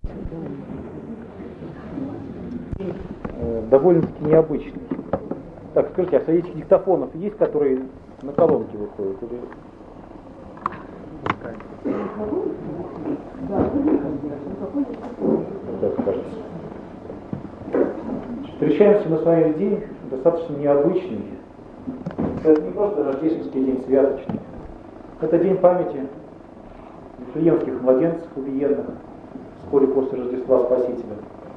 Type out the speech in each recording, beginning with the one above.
Довольно-таки необычный. Так, скажите, а среди этих диктофонов есть, которые на колонке выходят? Или... Встречаемся мы с вами в день достаточно необычный. Это не просто рождественский день святочный. Это день памяти вифлеемских младенцев убиенных вскоре после Рождества Спасителя.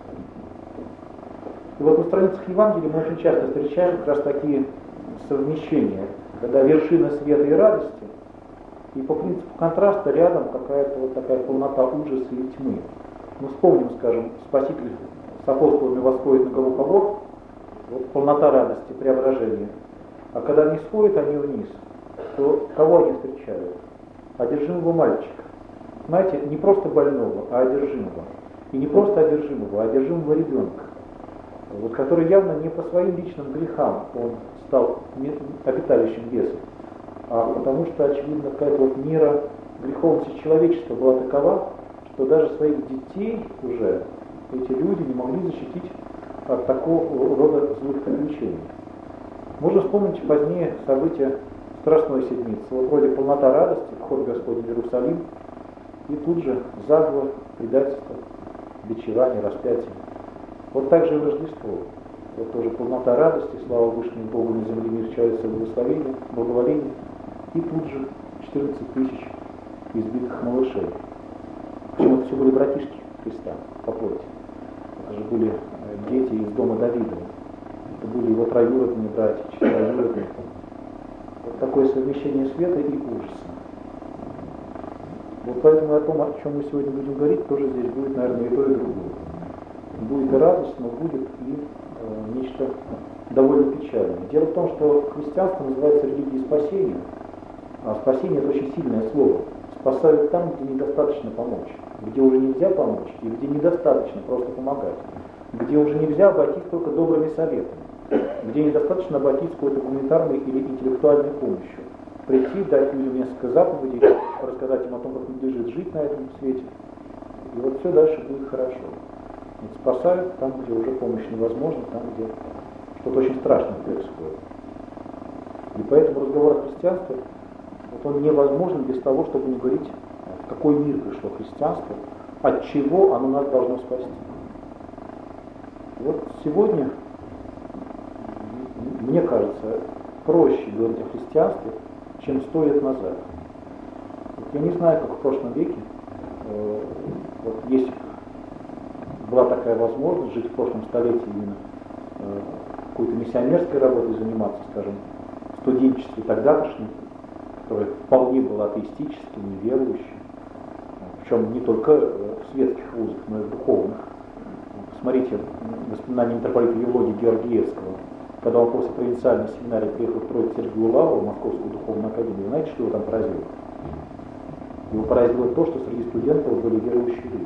И вот на страницах Евангелия мы очень часто встречаем как раз такие совмещения, когда вершина света и радости, и по принципу контраста рядом какая-то вот такая полнота ужаса и тьмы. Мы вспомним, скажем, Спаситель с апостолами восходит на гору Тобор, вот полнота радости, преображения. А когда они сходят, они вниз, то кого они встречают? Одержимого мальчика. Знаете, не просто больного, а одержимого. И не просто одержимого, а одержимого ребенка. Вот, который явно не по своим личным грехам он стал обиталищем бесов, а потому что, очевидно, какая-то вот мера греховности человечества была такова, что даже своих детей уже эти люди не могли защитить от такого рода злых приключений. Можно вспомнить позднее события Страстной Седмицы. Вот вроде полнота радости, вход Господень в Иерусалим, и тут же заговор, предательство, бичевание, распятие. Вот так же и Рождество. Вот тоже полнота радости, слава Вышнему Богу, на земле мир человечества благоволение, и тут же 14 тысяч избитых малышей. Причем это все были братишки Христа по плоти. Это же были дети из дома Давидова. Это были его троюродные братья, четвероюродные. Вот такое совмещение света и ужаса. Вот поэтому о том, о чем мы сегодня будем говорить, тоже здесь будет, наверное, и то, и другое. Будет и радость, но будет и нечто довольно печальное. Дело в том, что христианство называется религией спасения, а спасение — это очень сильное слово. Спасают там, где недостаточно помочь, где уже нельзя помочь, и где недостаточно просто помогать, где уже нельзя обойтись только добрыми советами, где недостаточно обойтись какой-то гуманитарной или интеллектуальной помощью. Прийти, дать людям несколько заповедей, рассказать им о том, как надлежит жить на этом свете, и вот все дальше будет хорошо. Ведь спасают там, где уже помощь невозможна, там, где что-то очень страшное происходит. И поэтому разговор о христианстве, вот он невозможен без того, чтобы не говорить, в какой мир пришло христианство, от чего оно нас должно спасти. Вот сегодня, мне кажется, проще говорить о христианстве, чем 100 лет назад. Вот я не знаю, как в прошлом веке, вот есть была такая возможность жить в прошлом столетии именно какой-то миссионерской работой заниматься, скажем, в студенчестве тогдашнем, которое вполне было атеистическим, неверующим, причем не только в светских вузах, но и в духовных. Посмотрите воспоминания митрополита Евлогия Георгиевского, когда он после провинциальной семинарии приехал в Троицу Сергию Лавру в Московскую духовную академию. Знаете, что его там поразило? Его поразило то, что среди студентов были верующие люди.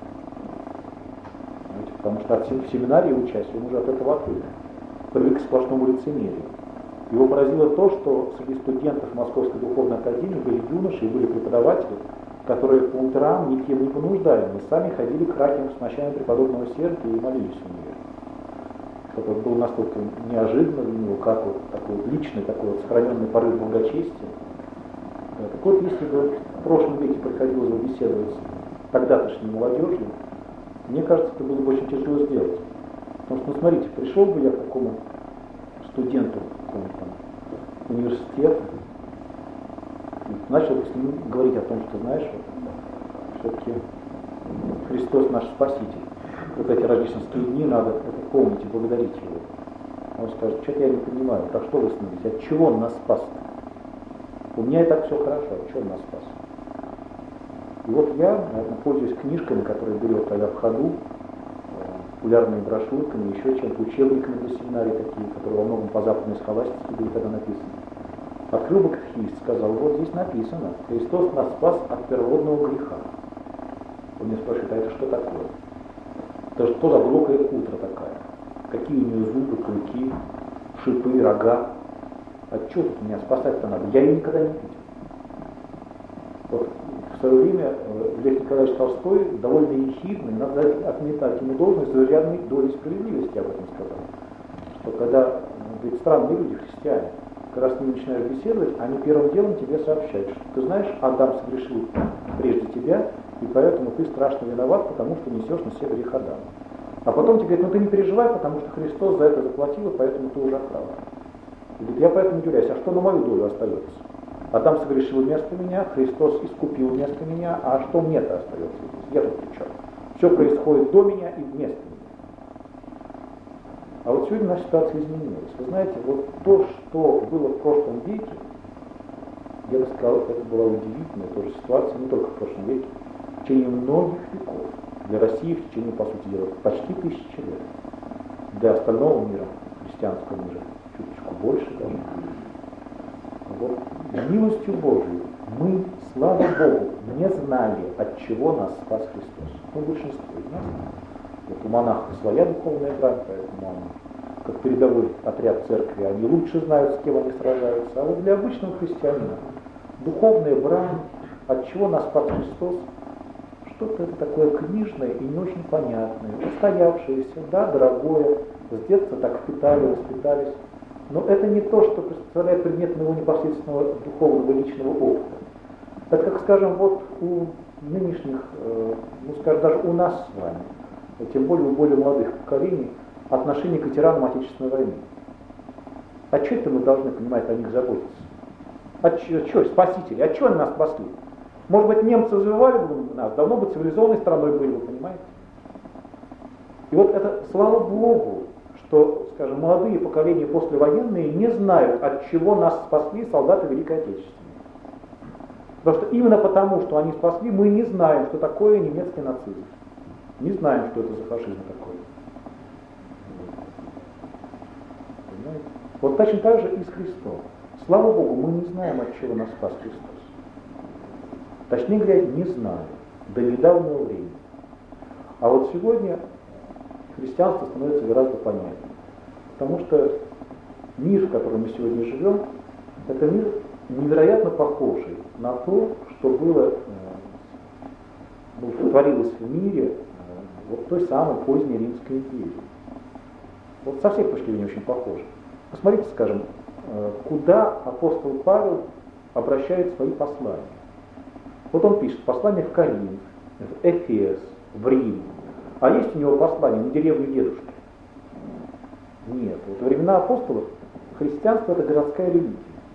Потому что в семинарии учась, он уже от этого отвык, привык к сплошному лицемерию. Его поразило то, что среди студентов Московской духовной академии были юноши и были преподаватели, которые по утрам никем не понуждаемые сами ходили к ракиям с мощами преподобного Сергия и молились у нее. Это было настолько неожиданно для него, как вот такой вот личный, такой вот сохраненный порыв благочестия. Так вот, если бы в прошлом веке приходилось бы беседовать с тогдашней молодежью, мне кажется, это было бы очень тяжело сделать. Потому что, ну, смотрите, пришел бы я к такому студенту какого-то там университета, и начал бы с ним говорить о том, что, знаешь, вот, все-таки Христос наш Спаситель. Вот эти рождественские дни надо это помнить и благодарить Его. Он скажет, что-то я не понимаю, так что вы с ним говорите, от чего Он нас спас? У меня и так все хорошо, от чего Он нас спас? И вот я, наверное, пользуюсь книжками, которые были вот тогда в ходу, популярными брошюрками, еще чем-то, учебниками для семинарий такие, которые во многом по западной схоластике были тогда написаны. Открыл бы катехист, сказал, вот здесь написано, Христос нас спас от первородного греха. Он меня спрашивает, а это что такое? Это что за глубокая утра такая? Какие у нее зубы, клыки, шипы, рога? От чего тут меня спасать-то надо? Я ее никогда не видел. Вот в свое время Лев Николаевич Толстой довольно ехидно, надо отметать ему должность за рядной долей справедливости об этом сказал. Что когда, говорит, странные люди, христиане, когда с ними начинаешь беседовать, они первым делом тебе сообщают, что ты знаешь, Адам согрешил прежде тебя, и поэтому ты страшно виноват, потому что несешь на себе грех Адама. А потом тебе говорят, ну ты не переживай, потому что Христос за это заплатил, и поэтому ты уже прав. И говорит, я поэтому удивляюсь, а что на мою долю остается? Адам согрешил вместо меня, Христос искупил вместо меня, а что мне-то остается? Я тут при чем? Все происходит до меня и вместо меня. А вот сегодня наша ситуация изменилась. Вы знаете, вот то, что было в прошлом веке, я бы сказал, это была удивительная тоже ситуация, не только в прошлом веке, в течение многих веков. Для России в течение, по сути дела, почти 1000 лет. Для остального мира, христианского мира, чуточку больше даже. Вот, милостью Божией мы, слава Богу, не знали, от чего нас спас Христос. Ну, большинство из нас. Вот у монахов своя духовная брань, поэтому они, как передовой отряд церкви, они лучше знают, с кем они сражаются. А вот для обычного христианина духовная брань, от чего нас спас Христос, что-то такое книжное и не очень понятное, устоявшееся, да, дорогое, с детства так впитали, воспитались. Но это не то, что представляет предмет моего непосредственного духовного личного опыта. Это, как, скажем, вот у нынешних, ну, скажем, даже у нас с вами, тем более у более молодых поколений, отношение к ветеранам Отечественной войны. А что это мы должны, понимаете, о них заботиться? А что, спасители, а что они нас спасли? Может быть, немцы завоевали бы нас, давно бы цивилизованной страной были, вы понимаете? И вот это, слава Богу, что, скажем, молодые поколения послевоенные не знают, от чего нас спасли солдаты Великой Отечественной. Потому что именно потому, что они спасли, мы не знаем, что такое немецкий нацизм. Не знаем, что это за фашизм такой. Понимаете? Вот точно так же и с Христом. Слава Богу, мы не знаем, от чего нас спас Христос. Точнее говоря, не знаю, до недавнего времени. А вот сегодня христианство становится гораздо понятнее. Потому что мир, в котором мы сегодня живем, это мир невероятно похожий на то, что было, творилось в мире вот той самой поздней Римской империи. Вот со всех точки зрения очень похоже. Посмотрите, скажем, куда апостол Павел обращает свои послания. Вот он пишет послание в Коринф, в Эфес, в Рим. А есть у него послание на деревню дедушки? Нет. Вот во времена апостолов христианство — это городская религия.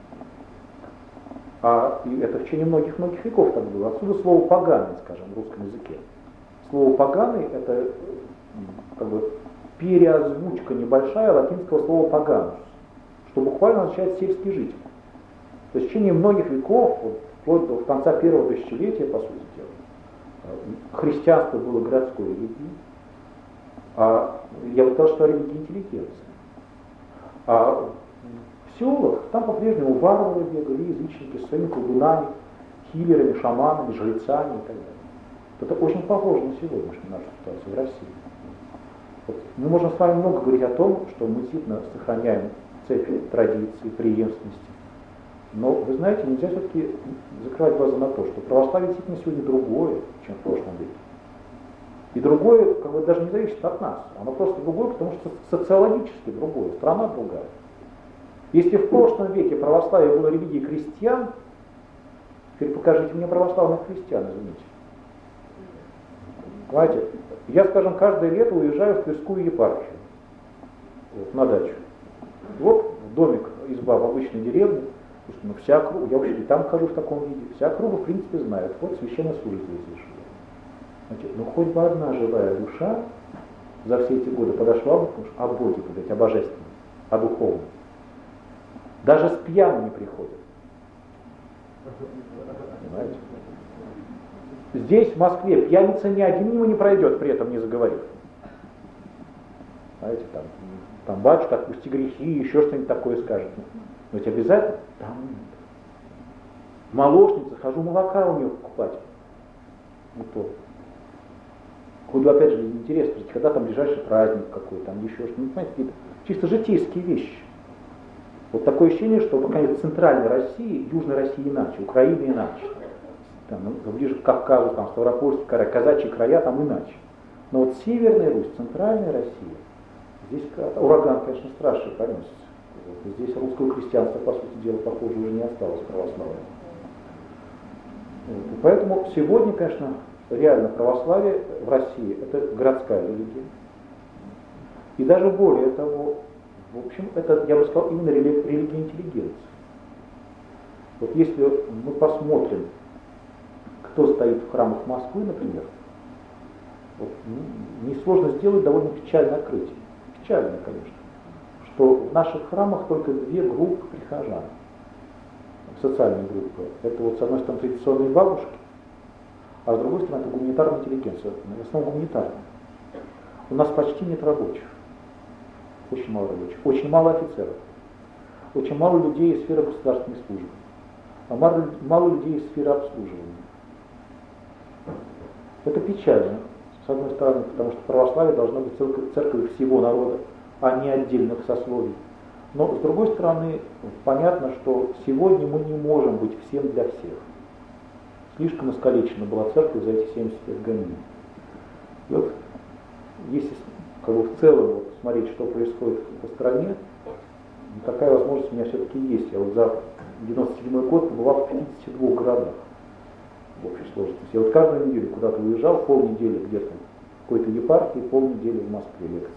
И это в течение многих-многих веков так было. Отсюда слово «поганый», скажем, в русском языке. Слово «поганый» — это как бы переозвучка небольшая латинского слова «поганус», что буквально означает «сельский житель». То есть в течение многих веков, вот, вплоть до конца первого тысячелетия, по сути дела, христианство было городской религией, я бы сказал, что религия интеллигенции. А в селах там по-прежнему варвары бегали, язычники с своими колдунами, хиллерами, шаманами, жрецами и так далее. Это очень похоже на сегодняшнюю нашу ситуацию в России. Вот мы можем с вами много говорить о том, что мы действительно сохраняем цепь традиций, преемственности. Но, вы знаете, нельзя все-таки закрывать глаза на то, что православие действительно сегодня другое, чем в прошлом веке. И другое, как бы, даже не зависит от нас. Оно просто другое, потому что социологически другое, страна другая. Если в прошлом веке православие было религией крестьян, теперь покажите мне православных христиан, извините. Понимаете, я, скажем, каждое лето уезжаю в Тверскую епархию, вот, на дачу. Вот домик, изба в обычной деревне, ну, вся округа, я вообще и там хожу в таком виде, вся округа, в принципе, знает, вот священнослужитель здесь живет. Значит, ну хоть бы одна живая душа за все эти годы подошла бы о Боге говорить, о божественном, о духовном. Даже с пьяными приходят. Понимаете? Здесь, в Москве, пьяница ни один мимо не пройдет, при этом не заговорив. Знаете, там батюшка, отпусти грехи, еще что-нибудь такое скажет. Но ведь обязательно там в молочнице хожу, молока у нее покупать. Не то. Буду опять же интересно, когда там ближайший праздник какой-то, там еще что-нибудь, понимаете, какие-то чисто житейские вещи. Вот такое ощущение, что в центральной России, Южной России иначе, Украина иначе. там, ну, ближе к Кавказу, там, Ставропольский край, казачьи края, там иначе. Но вот Северная Русь, Центральная Россия, здесь ураган, конечно, страшно понесся. Здесь русского христианства, по сути дела, похоже, уже не осталось православия. Вот. И поэтому сегодня, конечно, реально православие в России – это городская религия. И даже более того, в общем, это, я бы сказал, именно религия интеллигенции. Вот если мы посмотрим, кто стоит в храмах Москвы, например, вот, несложно сделать довольно печальное открытие. Печальное, конечно, что в наших храмах только две группы прихожан. Социальные группы. Это вот с одной стороны традиционные бабушки, а с другой стороны это гуманитарная интеллигенция, в основном гуманитарная. У нас почти нет рабочих. Очень мало рабочих. Очень мало офицеров. Очень мало людей из сферы государственной службы. А мало людей из сферы обслуживания. Это печально, с одной стороны, потому что православие должно быть церковью всего народа, а не отдельных сословий. Но, с другой стороны, понятно, что сегодня мы не можем быть всем для всех. Слишком искалечена была церковь за эти 70 лет гонений. И вот, если как бы, в целом вот, смотреть, что происходит по стране, такая возможность у меня все-таки есть. Я вот за 97 год побывал в 52 городах в общей сложности. Я вот каждую неделю куда-то уезжал, полнедели где-то в какой-то епархии, полнедели в Москве лекции.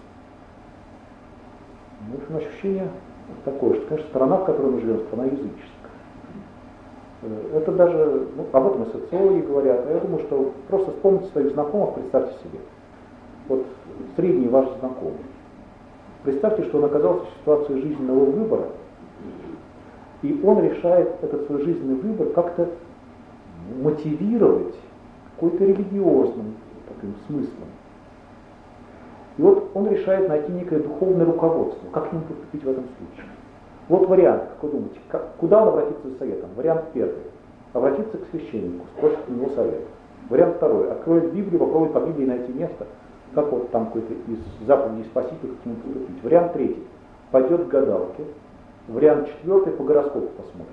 В общем, ощущение такое, что, конечно, страна, в которой мы живем, страна языческая. Это даже, ну, об этом и социологи говорят, а я думаю, что просто вспомните своих знакомых, представьте себе. Вот средний ваш знакомый. Представьте, что он оказался в ситуации жизненного выбора, и он решает этот свой жизненный выбор как-то мотивировать какой-то религиозным таким смыслом. И вот он решает найти некое духовное руководство, как к нему поступить в этом случае. Вот вариант, как вы думаете, куда он обратится за советом? Вариант первый. Обратиться к священнику, спросит у него совет. Вариант второй. Откроет Библию, попробует по Библии найти место, как вот там какой-то из заповедей Спасителя к нему поступить. Вариант третий. Пойдет к гадалке. Вариант четвертый, по гороскопу посмотрит.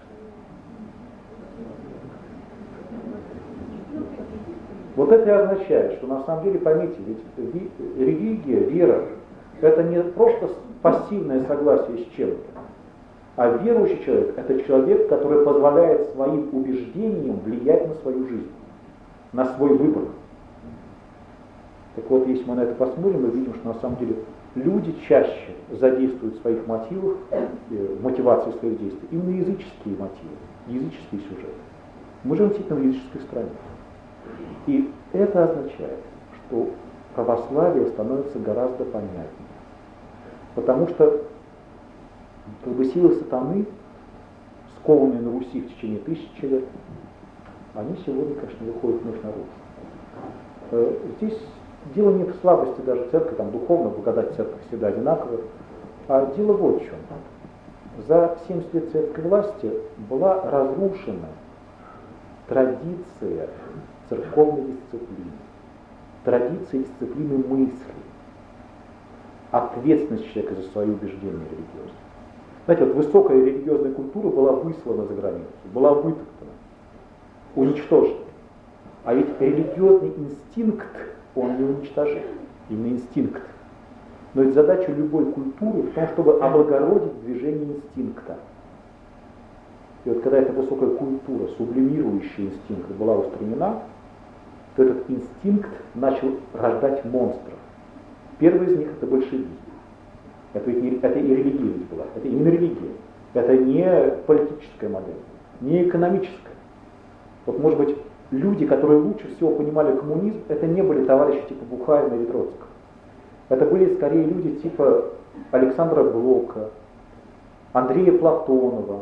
Вот это и означает, что на самом деле, поймите, ведь религия, вера, это не просто пассивное согласие с чем-то, а верующий человек – это человек, который позволяет своим убеждениям влиять на свою жизнь, на свой выбор. Так вот, если мы на это посмотрим, мы видим, что на самом деле люди чаще задействуют в своих мотивах, мотивации своих действий, именно языческие мотивы, языческие сюжеты. Мы живем действительно в языческой стране. И это означает, что православие становится гораздо понятнее. Потому что как бы, силы сатаны, скованные на Руси в течение тысячи лет, они сегодня, конечно, выходят вновь наружу. Здесь дело не в слабости даже церкви, там духовно благодать церкви всегда одинаковая, а дело вот в чем. За 70 лет церковной власти была разрушена традиция церковной дисциплины, традиция дисциплины мысли, ответственность человека за свои убеждения религиозные. Знаете, вот высокая религиозная культура была выслана за границу, была вытоптана, уничтожена. А ведь религиозный инстинкт, он не уничтожен, именно инстинкт. Но ведь задача любой культуры в том, чтобы облагородить движение инстинкта. И вот когда эта высокая культура, сублимирующая инстинкт, была устранена, то этот инстинкт начал рождать монстров. Первый из них это большевизм. Это и религия ведь была, это именно религия. Это не политическая модель, не экономическая. Вот может быть люди, которые лучше всего понимали коммунизм, это не были товарищи типа Бухарина или Троцкого. Это были скорее люди типа Александра Блока, Андрея Платонова,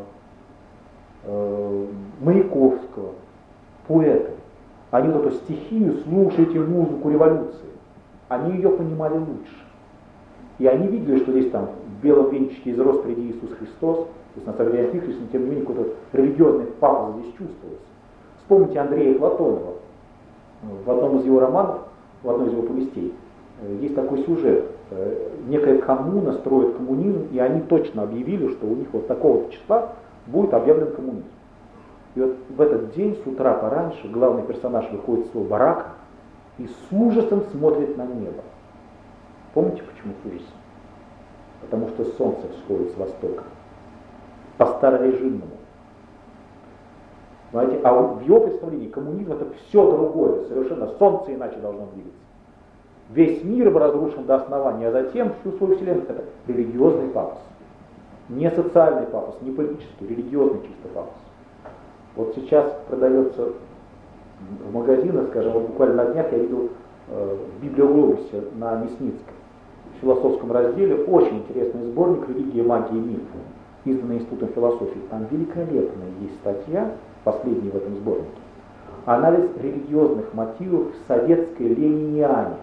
Маяковского, поэты. Они вот эту стихию, слушайте музыку революции, они ее понимали лучше. И они видели, что здесь там в белом венчике из роз впереди Иисус Христос, то есть на самом деле антихрист, но тем не менее какой-то религиозный пафос здесь чувствуется. Вспомните Андрея Платонова. В одном из его романов, в одной из его повестей, есть такой сюжет. Некая коммуна строит коммунизм, и они точно объявили, что у них вот такого числа будет объявлен коммунизм. И вот в этот день с утра пораньше главный персонаж выходит из своего барака и с ужасом смотрит на небо. Помните, почему с ужасом? Потому что солнце всходит с востока. По старорежимному. Знаете, а в его представлении коммунизм это все другое, совершенно солнце иначе должно двигаться. Весь мир был разрушен до основания, а затем всю свою вселенную. Это религиозный пафос. Не социальный пафос, не политический, религиозный чисто пафос. Вот сейчас продается в магазинах, скажем, вот буквально на днях я видел в библиоглобусе на Мясницкой, в философском разделе, очень интересный сборник «Религия, магия и миф», изданный Институтом философии. Там великолепная есть статья, последняя в этом сборнике, анализ религиозных мотивов в советской лениниане.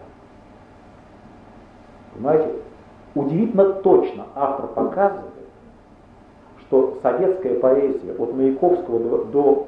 Понимаете, удивительно точно автор показывает, что советская поэзия от Маяковского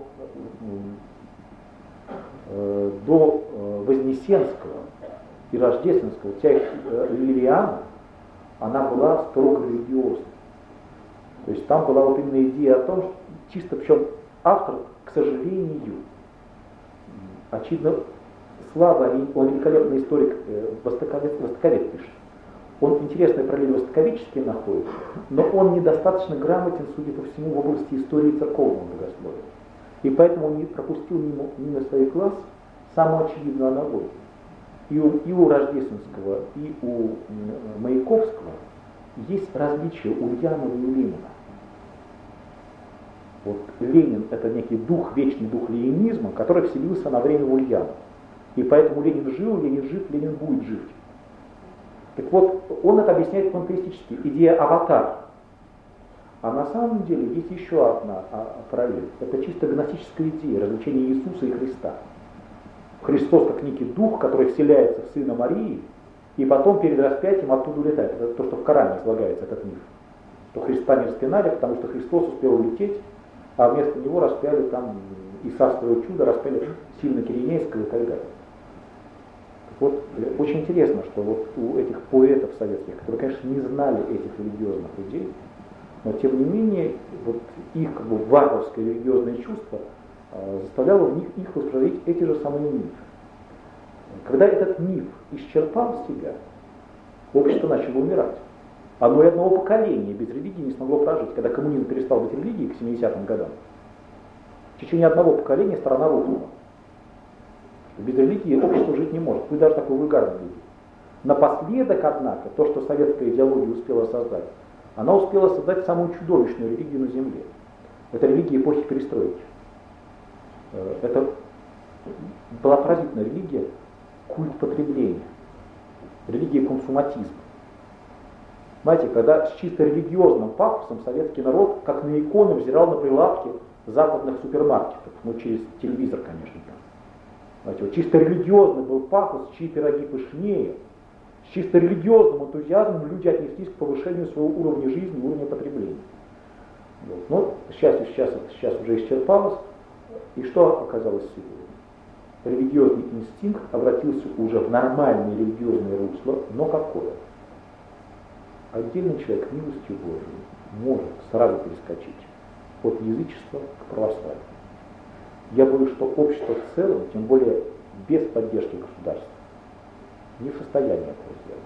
до Вознесенского и Рождественского, вся их лилиана, она была строго религиозной. То есть там была вот именно идея о том, что чисто, причем автор, к сожалению, очевидно, слабо, он великолепный историк, востоковед пишет. Он интересные параллели востоковедческие находит, но он недостаточно грамотен, судя по всему, в области истории церковного богословия. И поэтому он не пропустил мимо своих глаз самую очевидную аналогию. И у Рождественского, и у Маяковского есть различия у Ульянова и у Ленина. Вот Ленин — это некий дух, вечный дух ленинизма, который вселился на время в Ульянова. И поэтому Ленин жил, Ленин жив, Ленин будет жить. Так вот, он это объясняет пантеистически, идея аватар. А на самом деле есть еще одна параллель. Это чисто гностическая идея, развлечения Иисуса и Христа. Христос как некий дух, который вселяется в сына Марии, и потом перед распятием оттуда улетает. Это то, что в Коране излагается, этот миф. Что Христа не распинали, потому что Христос успел улететь, а вместо него распяли там Исаакиево чудо, распяли сильно Киринейского и так далее. Вот очень интересно, что вот у этих поэтов советских, которые, конечно, не знали этих религиозных идей, но тем не менее вот их как бы варварское религиозное чувство заставляло в них их воспроизводить эти же самые мифы. Когда этот миф исчерпал себя, общество начало умирать. Оно и одного поколения без религии не смогло прожить. Когда коммунизм перестал быть религией к 70-м годам, в течение одного поколения страна рухнула. Без религии общество жить не может, пусть даже такой вульгарной религии. Напоследок, однако, то, что советская идеология успела создать, она успела создать самую чудовищную религию на Земле. Это религия эпохи перестройки. Это была поразительная религия культ потребления, религия консуматизма. Знаете, когда с чисто религиозным пафосом советский народ, как на иконы, взирал на прилавки западных супермаркетов, ну через телевизор, конечно. Знаете, вот чисто религиозный был пафос, чьи пироги пышнее. С чисто религиозным энтузиазмом люди отнеслись к повышению своего уровня жизни, уровня потребления. Вот. Но, к счастью, сейчас уже исчерпалось. И что оказалось сегодня? Религиозный инстинкт обратился уже в нормальное религиозное русло, но какое? Отдельный человек милостью Божией может сразу перескочить от язычества к православию. Я боюсь, что общество в целом, тем более без поддержки государства, не в состоянии этого сделать.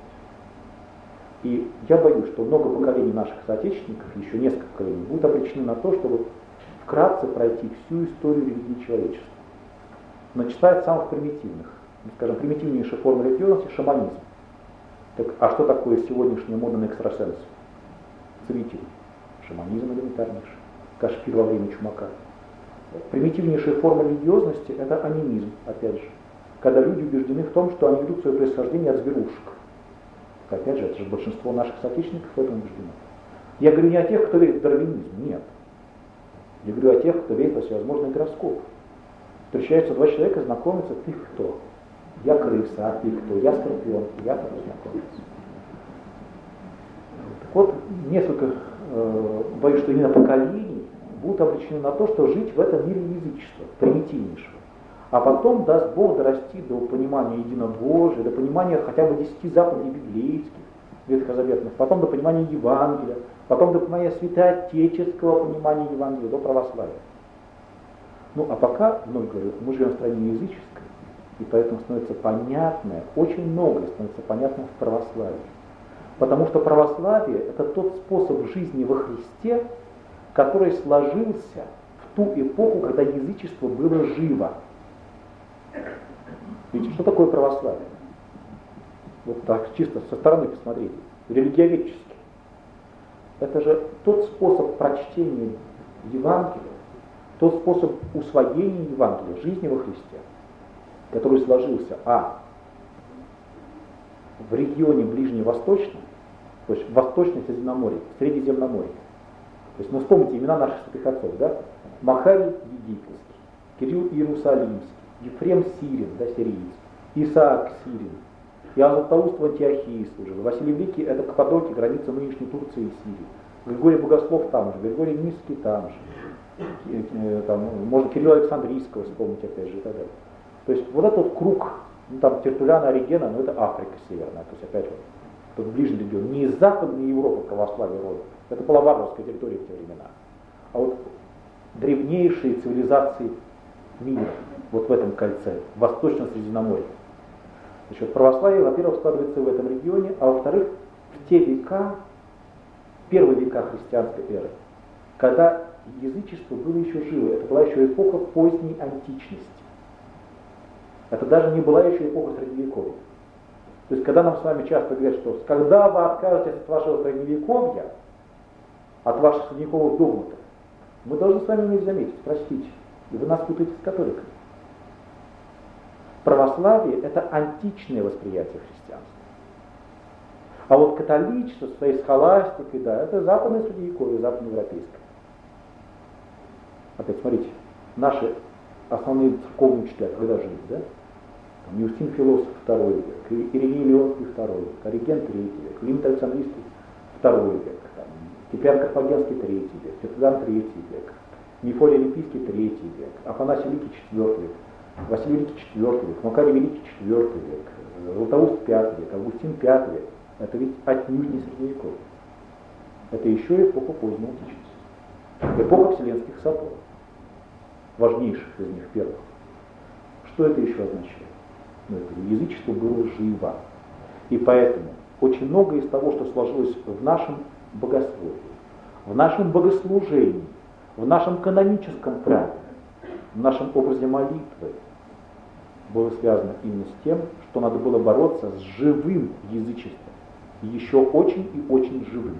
И я боюсь, что много поколений наших соотечественников, еще несколько поколений, будут обречены на то, чтобы вкратце пройти всю историю религии человечества. Начиная от самых примитивных, скажем, примитивнейшей формы религиозности — шаманизм. Так, а что такое сегодняшняя мода на экстрасенсов? Целитель. Шаманизм элементарнейший. Кашпир во время чумака. Примитивнейшая форма религиозности — это анимизм, опять же. Когда люди убеждены в том, что они ведут свое происхождение от зверушек. Опять же, это же большинство наших соотечественников в этом убеждено. Я говорю не о тех, кто верит в дарвинизм, нет. Я говорю о тех, кто верит во всевозможные гороскопы. Встречаются два человека, знакомятся: ты кто? Я крыса, а ты кто? Я скорпион, я так знакомиться. Так вот, несколько, боюсь, что именно поколений будут обречены на то, что жить в этом мире язычества, примитивнейшего. А потом даст Бог дорасти до понимания единобожия, до понимания хотя бы 10 заповедей библейских, ветхозаветных, потом до понимания Евангелия, потом до понимания святоотеческого понимания Евангелия, до православия. Ну, а пока, вновь говорю, мы живем в стране языческой, и поэтому становится понятное, очень многое становится понятно в православии. Потому что православие – это тот способ жизни во Христе, который сложился в ту эпоху, когда язычество было живо. Видите, что такое православие? Вот так чисто со стороны посмотрите, религиоведчески. Это же тот способ прочтения Евангелия, тот способ усвоения Евангелия, жизни во Христе, который сложился в регионе Ближневосточном, то есть Восточное Средиземноморье, Средиземноморье. То есть, вспомните имена наших святых отцов, да? Махарий Египетский, Кирилл Иерусалимский, Ефрем Сирин, да, сириец, Исаак Сирин, Иоанн Златоуст в Антиохии служил, Василий Великий, это Каппадокия, граница нынешней Турции и Сирии, Григорий Богослов там же, Григорий Низкий там же, там, можно Кирилла Александрийского вспомнить опять же и так далее. То есть вот этот вот круг, там Тертулляна, Оригена, это Африка северная, то есть опять вот тот ближний регион, не из Западной Европы православие родом, это была варварская территория в те времена, а вот древнейшие цивилизации мира, вот в этом кольце, в Восточном Средиземноморье. Значит, православие, во-первых, складывается в этом регионе, а во-вторых, в те века, первые века христианской эры, когда язычество было еще живо, это была еще эпоха поздней античности. Это даже не была еще эпоха Средневековья. То есть, когда нам с вами часто говорят, что когда вы откажетесь от вашего Средневековья, от ваших средневековых догматов, мы должны с вами не заметить, простите, и вы нас путаете с католиками. Православие – это античное восприятие христианства. А вот католичество со своей схоластикой, да, это западное средневековье, западноевропейское. Опять смотрите, наши основные церковные учителя когда жили, да? Там Иустин Философ II век, Ириней Леонский II век, Ориген III век, Климент Александрийский II век, Киприан Карфагенский III век, Тертуллян III век, Мефодий Олимпийский III век, Афанасий Великий IV век, Василий Великий IV век, Макарий Великий IV век, Златоуст V век, Августин V век. Это ведь отнюдь не средневековье. Это еще эпоха поздней античности. Эпоха Вселенских соборов. Важнейших из них первых. Что это еще означает? Язычество было живо. И поэтому очень многое из того, что сложилось в нашем богословии, в нашем богослужении, в нашем каноническом праве, в нашем образе молитвы, было связано именно с тем, что надо было бороться с живым язычеством, еще очень и очень живым.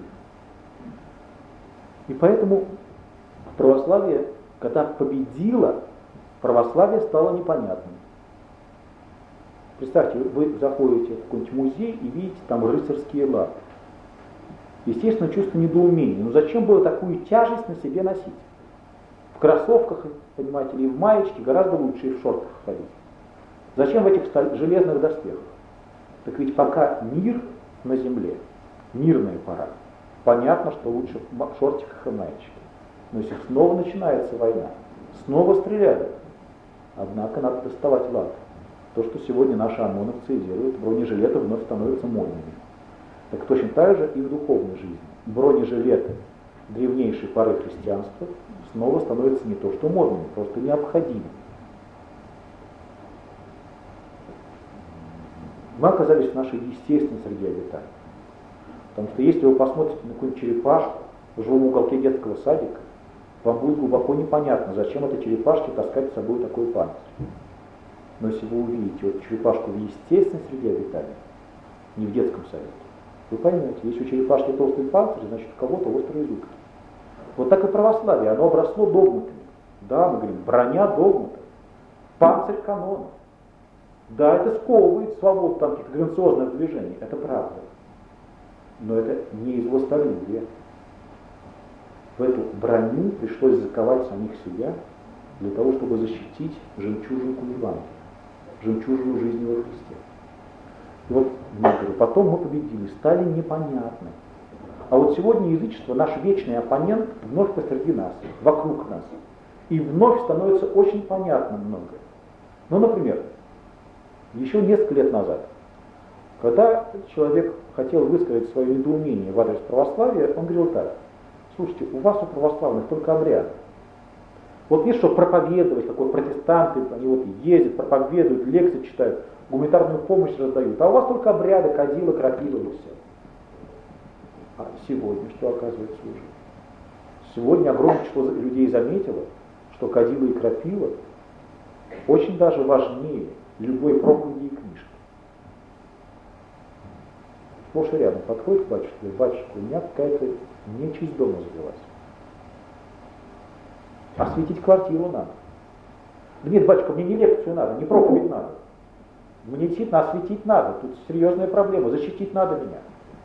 И поэтому православие, когда победило, православие стало непонятным. Представьте, вы заходите в какой-нибудь музей и видите там рыцарские латы. Естественно, чувство недоумения. Но зачем было такую тяжесть на себе носить? В кроссовках, понимаете, или в маечке гораздо лучше и в шортах ходить. Зачем в этих железных доспехах? Так ведь пока мир на земле, мирная пора, понятно, что лучше в шортиках и маечке. Но если снова начинается война, снова стреляют, однако надо доставать латы. То, что сегодня наши ОМОНовцы делают, бронежилеты вновь становятся модными. Так точно так же и в духовной жизни. Бронежилеты древнейшей поры христианства снова становятся не то что модными, просто необходимыми. Мы оказались в нашей естественной среде обитания. Потому что если вы посмотрите на какую-нибудь черепашку в живом уголке детского садика, вам будет глубоко непонятно, зачем этой черепашке таскать с собой такой панцирь. Но если вы увидите эту черепашку в естественной среде обитания, не в детском садике, вы поймете, если у черепашки толстый панцирь, значит у кого-то острые зубки. Вот так и православие, оно обросло догматами. Да, мы говорим, броня догматов, панцирь канонов. Да, это сковывает свободу там каких-то грациозных движений, это правда. Но это не из властолюбия. В эту броню пришлось заковать самих себя для того, чтобы защитить жемчужинку Евангелия, жемчужину жизни во Христе. И вот, потом мы победили, стали непонятны. А вот сегодня язычество, наш вечный оппонент, вновь посреди нас, вокруг нас. И вновь становится очень понятно многое. Ну, например, еще несколько лет назад, когда человек хотел высказать свое недоумение в адрес православия, он говорил так: слушайте, у вас у православных только обряд. Вот видишь, что проповедовать, такой протестанты, они вот ездят, проповедуют, лекции читают, гуманитарную помощь раздают. А у вас только обряды, кадила, крапива и все. А сегодня что оказывается уже? Сегодня огромное число людей заметило, что кадила и крапива очень даже важнее любой проповеди и книжки. Сплошь и рядом подходит к батюшке, говорит: батюшка, у меня какая-то нечисть дома завелась. Осветить квартиру надо. Да нет, батюшка, мне не лекцию надо, не проповедь надо. Мне действительно осветить надо, тут серьезная проблема, защитить надо меня.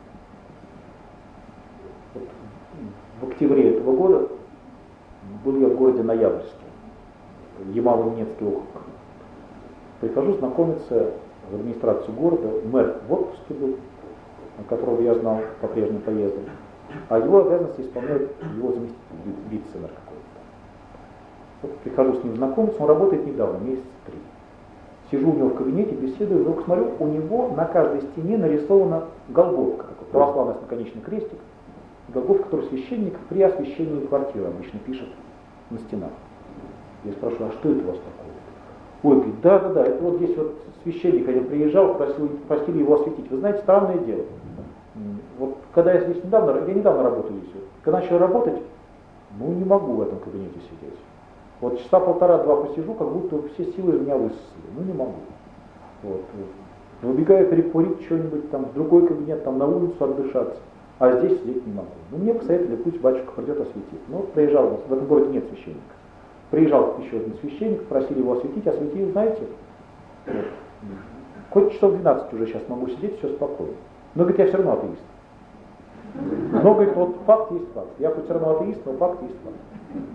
Вот в октябре этого года был я в городе Ноябрьске, Ямало-Ненецкий округ. Прихожу знакомиться в администрацию города, мэр в отпуске был, которого я знал по прежним поездам, а его обязанности исполняет его заместитель, вице-мэр какой-то. Вот прихожу с ним знакомиться, он работает недавно, месяца 3. Сижу у него в кабинете, беседую, вдруг смотрю, у него на каждой стене нарисована голгофка, такой православный наконечный крестик, голгофка, который священник при освящении квартиры обычно пишет на стенах. Я спрашиваю: а что это у вас такое? Ой, говорит: да, это вот здесь вот священник один приезжал, просили его осветить. Вы знаете, странное дело. Вот когда я здесь я недавно работаю здесь, когда начал работать, не могу в этом кабинете сидеть. Вот часа полтора-два посижу, как будто все силы из меня высосали. Не могу. Вот. Выбегаю перекурить что-нибудь там в другой кабинет, там на улицу отдышаться, а здесь сидеть не могу. Мне посоветовали, пусть батюшка придет осветить. Приезжал, в этом городе нет священника. Приезжал еще один священник, просили его осветить, осветил, знаете, вот. Хоть часов 12 уже сейчас могу сидеть, все спокойно. Но, говорит, я все равно атеист. Но, говорит, вот факт есть факт. Я хоть все равно атеист, но факт есть факт.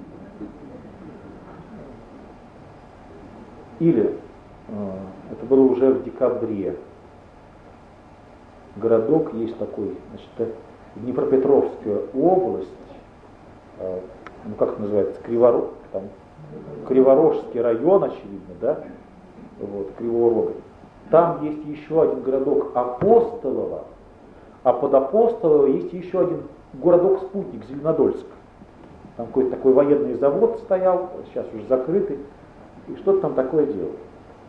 Или, это было уже в декабре, городок есть такой, значит, Днепропетровская область, как это называется, Криворожский район, очевидно, да, вот, Кривого Рога. Там есть еще один городок Апостолово, а под Апостолово есть еще один городок-спутник Зеленодольск. Там какой-то такой военный завод стоял, сейчас уже закрытый, и что-то там такое делают.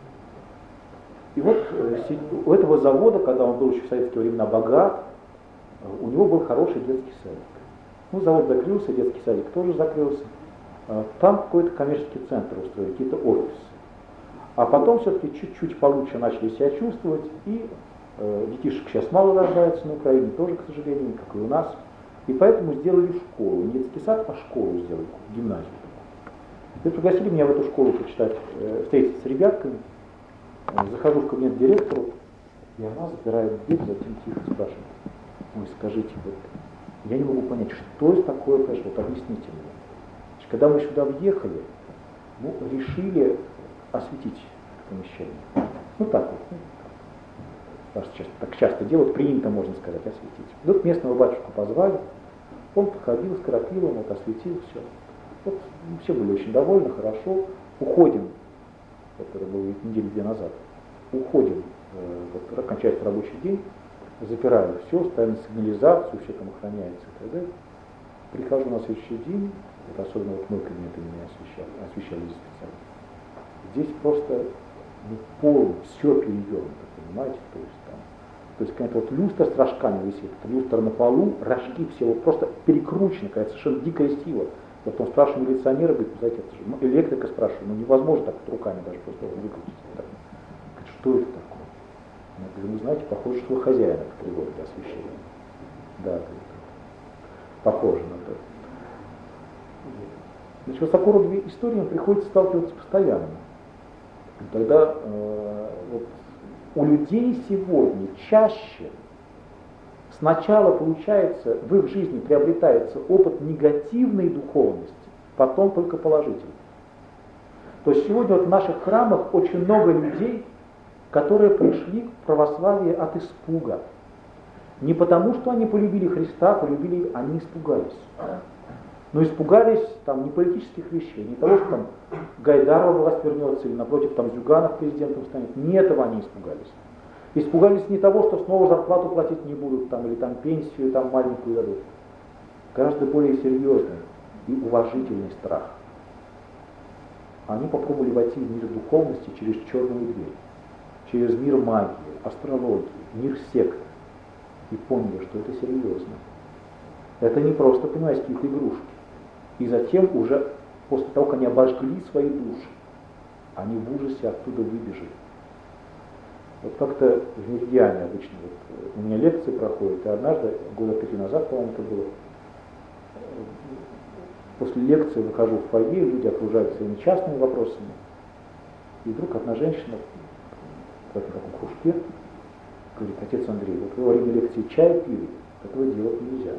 И вот у этого завода, когда он был еще в советские времена богат, у него был хороший детский садик. Завод закрылся, детский садик тоже закрылся. Там какой-то коммерческий центр устроили, какие-то офисы. А потом все-таки чуть-чуть получше начали себя чувствовать, и детишек сейчас мало рождается на Украине, тоже, к сожалению, как и у нас. И поэтому сделали школу, не детский сад, а школу сделали, гимназию. И пригласили меня в эту школу почитать, встретиться с ребятками. Захожу в кабинет директору, и она запирает дверь, затем тихо спрашивает: ой, скажите, вот, я не могу понять, что это такое произошло, вот объясните мне. Когда мы сюда въехали, мы решили осветить помещение. Так вот. Так часто делают, принято, можно сказать, осветить. Тут местного батюшку позвали, он подходил с крапилом, осветил все. Вот, все были очень довольны, хорошо. Уходим, это было недели-две назад, уходим, кончается рабочий день, запираю все, ставим сигнализацию, все там охраняется и так далее. Прихожу на следующий день, особенно мой кабинет меня освещали специально. Здесь просто пол, все перевернуто, понимаете, то есть какая-то люстра с рожками висит, люстра на полу, рожки все просто перекручены, какая-то совершенно дикая сила. Потом спрашиваю милиционера, говорит: знаете, это же электрика, спрашиваю, невозможно так вот руками даже просто выкрутить. Говорит: что это такое? Я говорю: знаете, похоже, что вы хозяина категории для освещения. Да, похоже на то. Значит, вот с такого рода историями приходится сталкиваться постоянно. И тогда у людей сегодня чаще сначала получается, в их жизни приобретается опыт негативной духовности, потом только положительный. То есть сегодня в наших храмах очень много людей, которые пришли к православию от испуга. Не потому, что они полюбили Христа, они испугались. Но испугались не политических вещей, не того, что Гайдарова власть вернется, или напротив Зюганов президентом станет. Не этого они испугались. Испугались не того, что снова зарплату платить не будут, или пенсию маленькую дадут. Гораздо более серьезный и уважительный страх. они попробовали войти в мир духовности через черную дверь, через мир магии, астрологии, мир сект. И поняли, что это серьезно. Это не просто, понимаете, какие-то игрушки. И затем уже, после того, как они обожгли свои души, они в ужасе оттуда выбежали. Вот как-то в Меридиане обычно, вот, у меня лекции проходят, и однажды, года 5 назад, по-моему, это было, после лекции выхожу в фойе, люди окружают своими частными вопросами, и вдруг одна женщина в таком кружке говорит: отец Андрей, вот вы во время лекции чай пили, этого делать нельзя.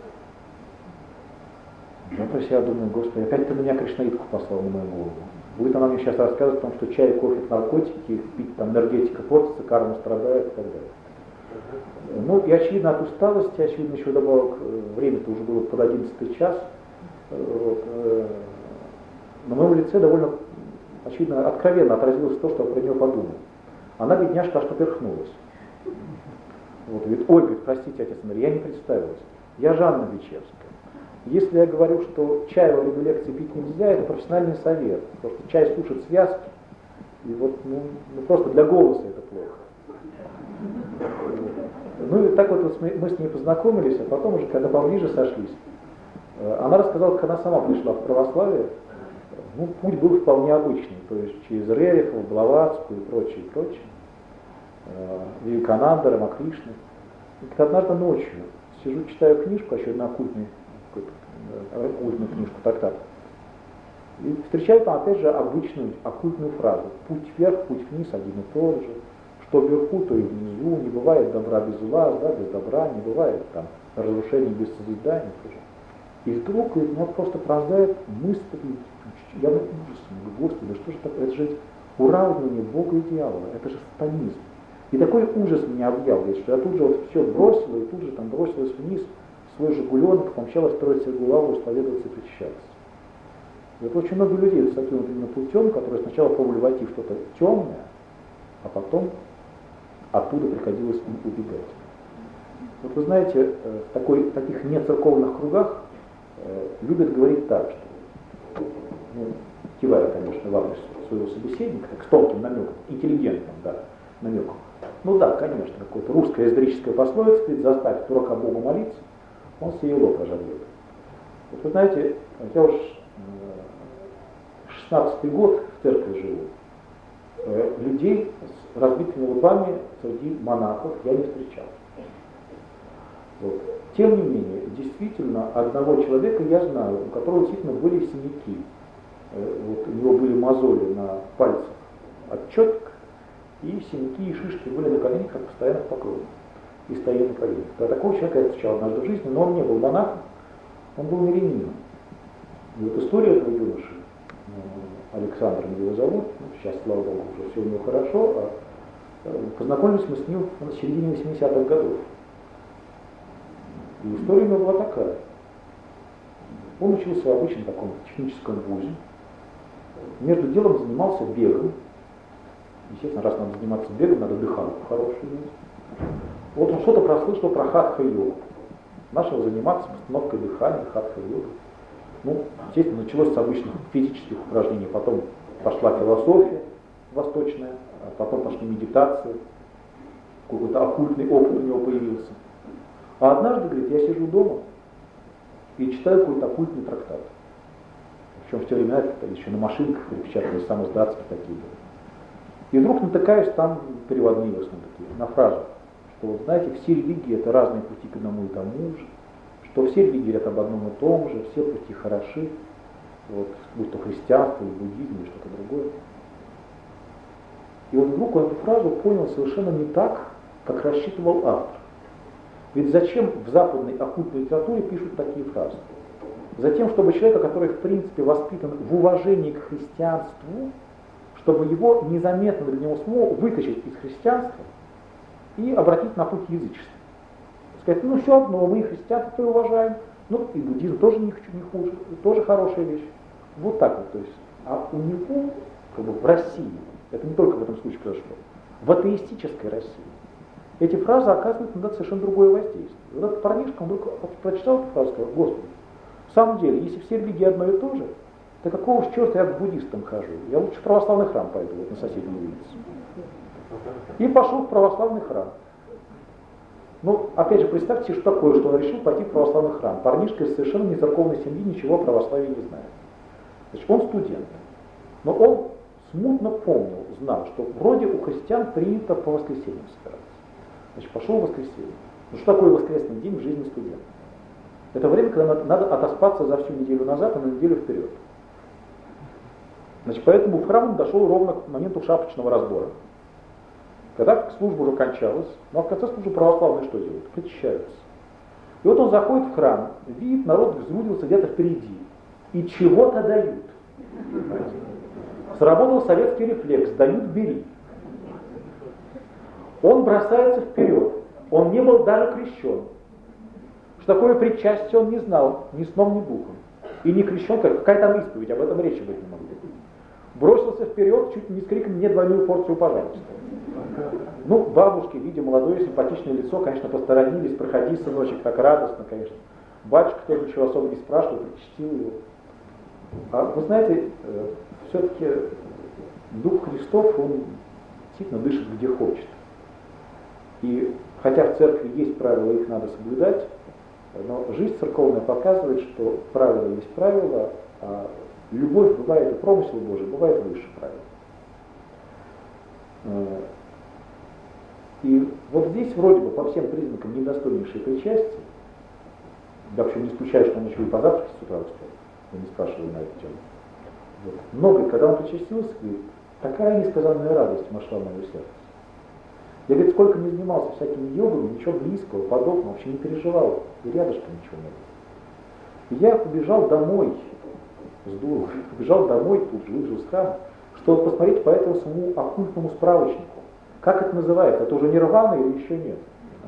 Я про себя думаю: Господи, опять ты меня кришнаитку послал на мою голову. Будет она мне сейчас рассказывать о том, что чай, кофе, наркотики, пить там энергетика портится, карма страдает и так далее. Ну и очевидно от усталости, очевидно еще добавок, время-то уже было под 11 час. Вот, на моем лице довольно, очевидно, откровенно отразилось то, что я про нее подумал. Она, бедняжка, аж поперхнулась. Вот, говорит: ой, говорит, простите, отец Андрей, я не представилась. Я Жанна Бичевская. Если я говорю, что чай во время лекции пить нельзя, это профессиональный совет, потому что чай сушит связки, и вот ну просто для голоса это плохо. Ну и так вот мы с ней познакомились, а потом уже, когда поближе сошлись, она рассказала, как она сама пришла в православие. Ну, путь был вполне обычный, то есть через Рерихова, Блаватскую и прочее, прочее, Вивекананда, Рамакришну. И как однажды ночью сижу, читаю книжку, очередную оккультную книжку, трактат, и встречаю там опять же обычную оккультную фразу: путь вверх, путь вниз один и тот же, что вверху, то и внизу, не бывает добра без зла, зла без добра, не бывает там разрушений без созидания. И вдруг меня просто пронзает мысль, я в ужасе, Господи, да что же такое, это же уравнивание Бога и дьявола, это же сатанизм. И такой ужас меня объял, что я тут же вот все бросила, и тут же там бросилась вниз, свой жигуленок, помчалась строить себе главу, исповедоваться и причащаться. И вот очень много людей с таким вот именно путем, которые сначала пробовали войти в что-то темное, а потом оттуда приходилось им убегать. Вот вы знаете, в таких нецерковных кругах любят говорить так, что, ну, кивая, конечно, в адрес своего собеседника, с тонким намеком, интеллигентным, да, намеком. Ну да, конечно, какое-то русское историческое пословица, говорит: заставь дурака Богу молиться, он себе лоб разобьет. Вот вы знаете, я уж 16-й год в церкви живу, людей с разбитыми лбами среди монахов я не встречал. Вот. Тем не менее, действительно, одного человека я знаю, у которого действительно были синяки. Вот, у него были мозоли на пальцах от четок, и синяки и шишки были на коленях от постоянных поклонов. И стояли на коленях. Такого человека я встречал однажды в жизни, но он не был монахом, он был мирянином. И вот история этого юноши, Александром его зовут, сейчас, слава Богу, уже все у него хорошо, познакомились мы с ним в середине 80-х годов. И история у него была такая. Он учился в обычном таком техническом вузе, между делом занимался бегом. Естественно, раз надо заниматься бегом, надо дыханку хорошую иметь. Вот он что-то прослышал про хатха-йогу. Начал заниматься постановкой дыхания, хатха-йогой. Ну, естественно, началось с обычных физических упражнений, потом пошла философия восточная, а потом пошли медитации, какой-то оккультный опыт у него появился. А однажды, говорит, я сижу дома и читаю какой-то оккультный трактат. Причем в те времена это еще на машинках печатали, самоздатские такие были. И вдруг натыкаюсь там переводные в основном такие, на фразу, что, вот, знаете, все религии это разные пути к одному и тому же, что все религии говорят об одном и том же, все пути хороши, вот, будь то христианство, или буддизм, или что-то другое. И вот вдруг он эту фразу понял совершенно не так, как рассчитывал автор. Ведь зачем в западной оккультной литературе пишут такие фразы? Затем, чтобы человека, который в принципе воспитан в уважении к христианству, чтобы его незаметно для него самого вытащить из христианства и обратить на путь язычества. Сказать: ну все одно, мы и христианство уважаем, ну и буддизм тоже не хуже, тоже хорошая вещь. Вот так вот, то есть. А у него, как бы в России, это не только в этом случае произошло, в атеистической России, эти фразы оказывают на совершенно другое воздействие. Вот этот парнишка, он вдруг прочитал эту фразу и сказал: Господи, в самом деле, если все религии одно и то же, Да какого ж черта я к буддистам хожу? Я лучше в православный храм пойду, вот на соседнюю улицу. И пошел в православный храм. Ну, опять же, представьте, что такое, что он решил пойти в православный храм. Парнишка из совершенно не церковной семьи, ничего о православии не знает. Значит, он студент. Но он смутно помнил, знал, что вроде у христиан принято по воскресеньям собираться. Значит, пошел в воскресенье. Ну, что такое воскресный день в жизни студента? Это время, когда надо отоспаться за всю неделю назад, а на неделю вперед. Значит, поэтому в храм он дошел ровно к моменту шапочного разбора. Когда служба уже кончалась, ну а в конце службы православные что делают? Причащаются. И вот он заходит в храм, видит, народ взрудился где-то впереди. И чего-то дают. Сработал советский рефлекс, дают, бери. Он бросается вперед. Он не был даже крещен. Что такое причастие он не знал, ни сном, ни духом. И не крещен, какая там исповедь, об этом речи быть не могли. Бросился вперед, чуть не с криком «мне двойную порцию, пожалуйста». Ну, бабушки, видя молодое симпатичное лицо, конечно, посторонились, проходи, сыночек, так радостно, конечно. Батюшка тоже ничего особо не спрашивал, причастил его. А вы знаете, все-таки Дух Христов, он действительно дышит где хочет. И хотя в церкви есть правила, их надо соблюдать, но жизнь церковная показывает, что правила есть правила, а любовь бывает и промысел Божий, бывает выше правил. И вот здесь вроде бы по всем признакам недостойнейшее причастие, я вообще не исключаю, что он еще и позавтракать с утра успел, я не спрашивал на эту тему. Вот. Но, когда он причастился, говорит, такая несказанная радость вошла в мое сердце. Я, говорит, сколько не занимался всякими йогами, ничего близкого, подобного, вообще не переживал, и рядышком ничего не было. И я побежал домой, здорово, побежал домой, тут же выбежал из храма, чтобы посмотреть по этому самому оккультному справочнику. Как это называется? Это уже нирвана или еще нет?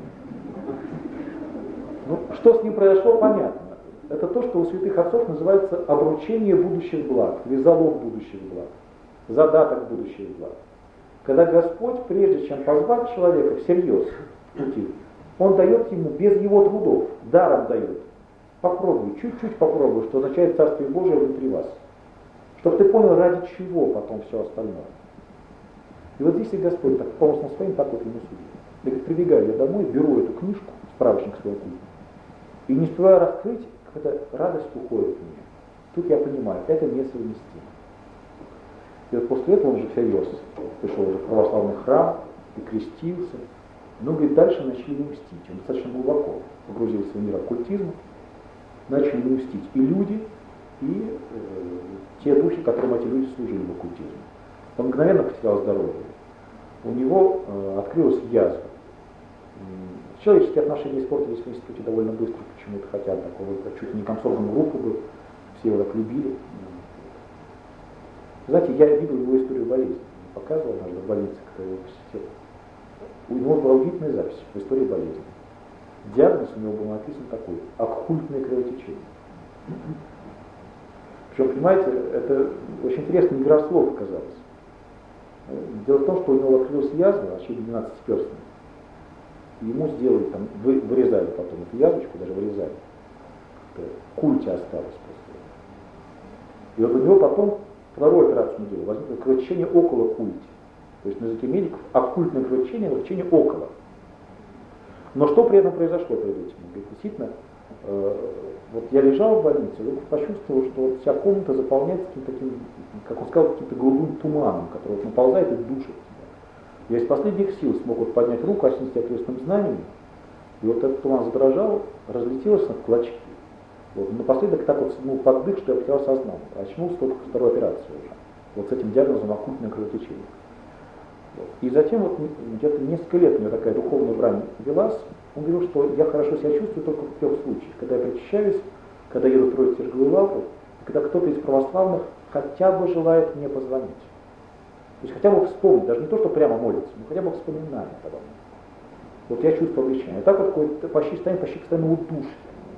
Ну, что с ним произошло, понятно. Это то, что у святых отцов называется обручение будущих благ, или залог будущих благ, задаток будущих благ. Когда Господь, прежде чем позвать человека всерьез в пути, Он дает ему без его трудов, даром дает. Попробуй, чуть-чуть попробуй, что означает Царствие Божие внутри вас. Чтобы ты понял, ради чего потом все остальное. И вот здесь и Господь так помыслом своим так вот ему судит. Я говорит, прибегаю я домой, беру эту книжку, справочник свой книги, и не успеваю раскрыть, какая-то радость уходит в меня. Тут я понимаю, это несовместимо. И вот после этого он уже всерьез пришел уже в православный храм и крестился. Но, говорит, дальше начали ему мстить. Он достаточно глубоко погрузился в мир оккультизма, начали ему мстить и люди, и те духи, которым эти люди служили в оккультизме. Он мгновенно потерял здоровье. У него открылась язва. Человеческие отношения испортились в институте довольно быстро, почему-то хотят такого, чуть ли не комсоргом группы был, все его так любили. Знаете, я видел его историю болезни, показывал однажды в больнице, когда я его посетил. У него была удивительная запись в истории болезни. Диагноз у него был написан такой: оккультное кровотечение. Причем, понимаете, это очень интересный игра слов оказалась. Дело в том, что у него открылась язва, очевидно, 12-перстная. Ему сделали, там, вырезали потом эту язвочку, даже вырезали. Культи осталось после этого. И вот у него потом вторую операцию делали, возникло кровотечение около культи. То есть на языке медиков оккультное кровотечение около. Но что при этом произошло перед этим? Говорит, действительно, вот я лежал в больнице, и почувствовал, что вот вся комната заполняется каким-то таким, как он сказал, каким-то голубым туманом, который вот наползает и душит тебя. Я из последних сил смог вот поднять руку, осенить крестным знаменем, и вот этот туман задрожал, разлетелся в клочки. Вот, напоследок так вот согнул под дых, что я потерял сознание. Очнулся только по второй операции уже. Вот с этим диагнозом оккультное кровотечение. Вот. И затем вот где-то несколько лет у него такая духовная брань велась. Он говорил, что я хорошо себя чувствую только в 3 случаях. Когда я причащаюсь, когда еду строить Сержговую лавку, когда кто-то из православных хотя бы желает мне позвонить. То есть хотя бы вспомнить, даже не то, что прямо молится, но хотя бы вспоминание подо мной. Вот я чувствую облегчение. И так вот какое-то почти постоянно удушье.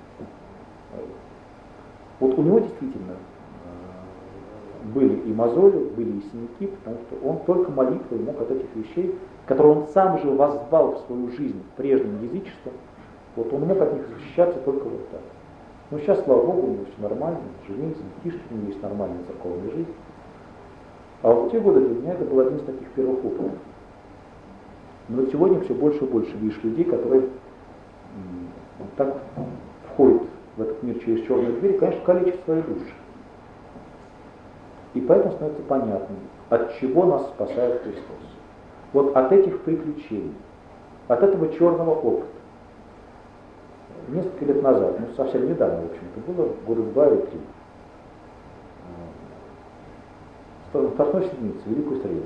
Вот у него действительно были и мозоли, были и синяки, потому что он только молитвой мог от этих вещей, которые он сам же воззвал в свою жизнь прежним язычеством, вот он мог от них защищаться только вот так. Но сейчас, слава Богу, у него все нормально, женился, детишки, у него есть нормальная церковная жизнь. А вот в те годы для меня это был один из таких первых опытов. Но сегодня все больше и больше видишь людей, которые вот так входят в этот мир через черную дверь, и, конечно, калечат свои души. И поэтому становится понятным, от чего нас спасает Христос. Вот от этих приключений, от этого черного опыта. Несколько лет назад, ну совсем недавно, в общем-то, было, года 2 или 3, в Страстной Седмице, Великую Среду.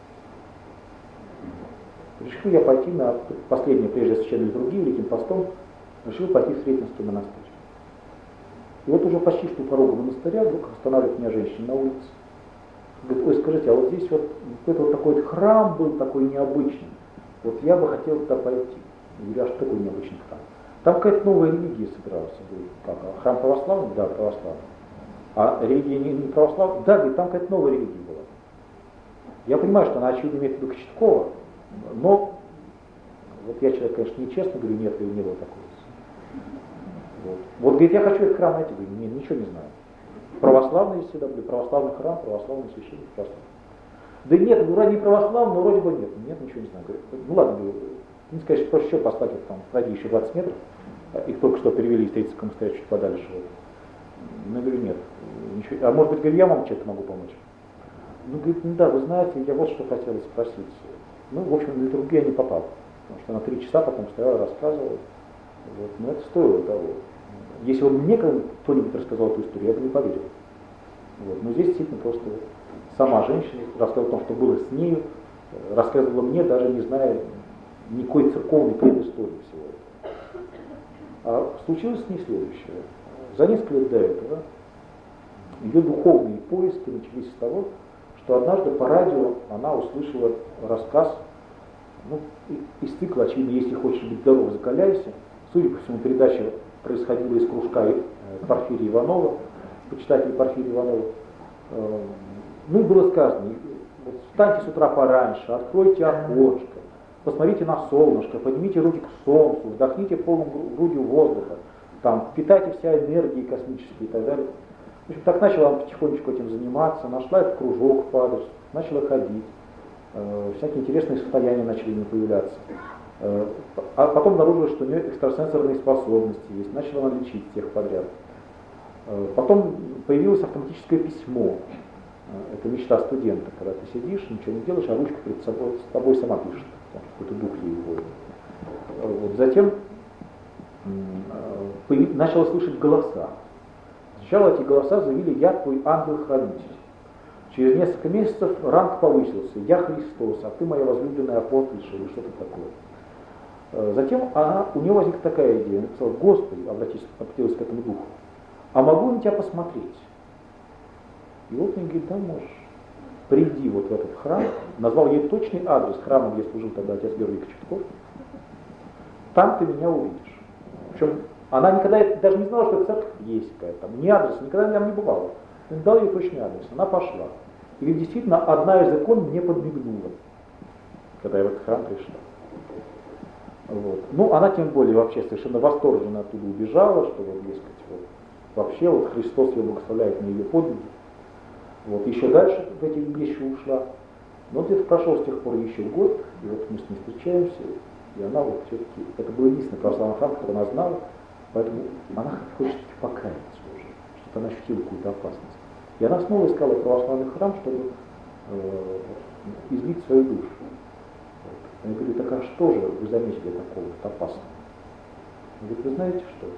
Решил я пойти на последнее, прежде священной другим Великим постом, решил пойти в Сретенский монастырь. И вот уже почти что у порога монастыря вдруг останавливает меня женщина на улице. Говорит, ой, скажите, а вот здесь вот какой-то вот такой храм был такой необычный. Вот я бы хотел туда пойти. Я говорю, а что такое необычный храм? Там какая-то новая религия собиралась. Как, храм православный? Да, православный. А религия не православная? Да, говорит, там какая-то новая религия была. Я понимаю, что она, очевидно, имеет в виду Кочеткова, но вот я человек, конечно, нечестно говорю, нет, не было такого. Вот, говорит, я хочу этот храм найти. Говорю, нет, ничего не знаю. Православный есть всегда были, православный храм, православный священник, православный. Да нет, вроде не православный, но вроде бы нет. Нет, ничего не знаю. Говорю, ну ладно, говорю, не сказать, что еще послать, вот там, пройди еще 20 метров, их только что перевели из Третьего монастыря чуть подальше. Вот. Ну, говорю, нет, ничего. А может быть, говорю, я вам чем-то могу помочь? Ну, говорит, ну да, вы знаете, я вот что хотела спросить. Ну, в общем, на литургию я не попал, потому что на 3 часа потом стояла, рассказывала. Вот, но это стоило того. Если бы мне кто-нибудь рассказал эту историю, я бы не поверил. Вот. Но здесь действительно просто сама женщина рассказывала о том, что было с нею, рассказывала мне, даже не зная никакой церковной предыстории всего этого. А случилось с ней следующее. За несколько лет до этого ее духовные поиски начались с того, что однажды по радио она услышала рассказ, ну, из цикла, очевидно, если хочешь быть здоров, закаляйся. Судя по всему, передача происходила из кружка Порфирия Иванова, почитателя Порфирия Иванова. Ну и было сказано, вот, встаньте с утра пораньше, откройте окошко, посмотрите на солнышко, поднимите руки к солнцу, вдохните полной грудью воздуха, там, впитайте вся энергии космические и так далее. В общем, так начала она потихонечку этим заниматься, нашла этот кружок падаешь, начала ходить, всякие интересные состояния начали не появляться. А потом обнаружила, что у нее экстрасенсорные способности есть, начала она лечить всех подряд. Потом появилось автоматическое письмо. Это мечта студента, когда ты сидишь, ничего не делаешь, а ручка перед собой, с тобой сама пишет, какой-то дух ей вводит. Вот. Затем начала слышать голоса. Сначала эти голоса заявили: «Я твой ангел-хранитель». Через несколько месяцев ранг повысился: «Я Христос, а ты моя возлюбленная апостольша» или что-то такое. Затем у нее возникла такая идея, она сказала: «Господи», обратилась к этому духу, «а могу на тебя посмотреть?» И вот он говорит: «Да, можешь. Приди вот в этот храм», назвал ей точный адрес храма, где служил тогда отец Георгий Кочетков, «там ты меня увидишь». Причем она никогда даже не знала, что церковь есть какая-то там, ни адрес, никогда там не бывала. Он дал ей точный адрес, она пошла. И ведь действительно одна из икон мне подмигнула, когда я в этот храм пришла. Вот. Ну, она тем более вообще совершенно восторженно оттуда убежала, что вот, дескать, вот, вообще вот Христос ее благословляет на ее подвиги. Вот еще дальше в эти вещи ушла. Но где-то прошел с тех пор еще год, и вот мы с ней встречаемся, и она вот все-таки, это был единственный православный храм, который она знала, поэтому она хочет покаяться уже, что-то она ощутила какую-то опасность. И она снова искала православный храм, чтобы излить свою душу. Вот. Я говорю: так а что же вы заметили такого вот опасного? Он говорит: вы знаете что?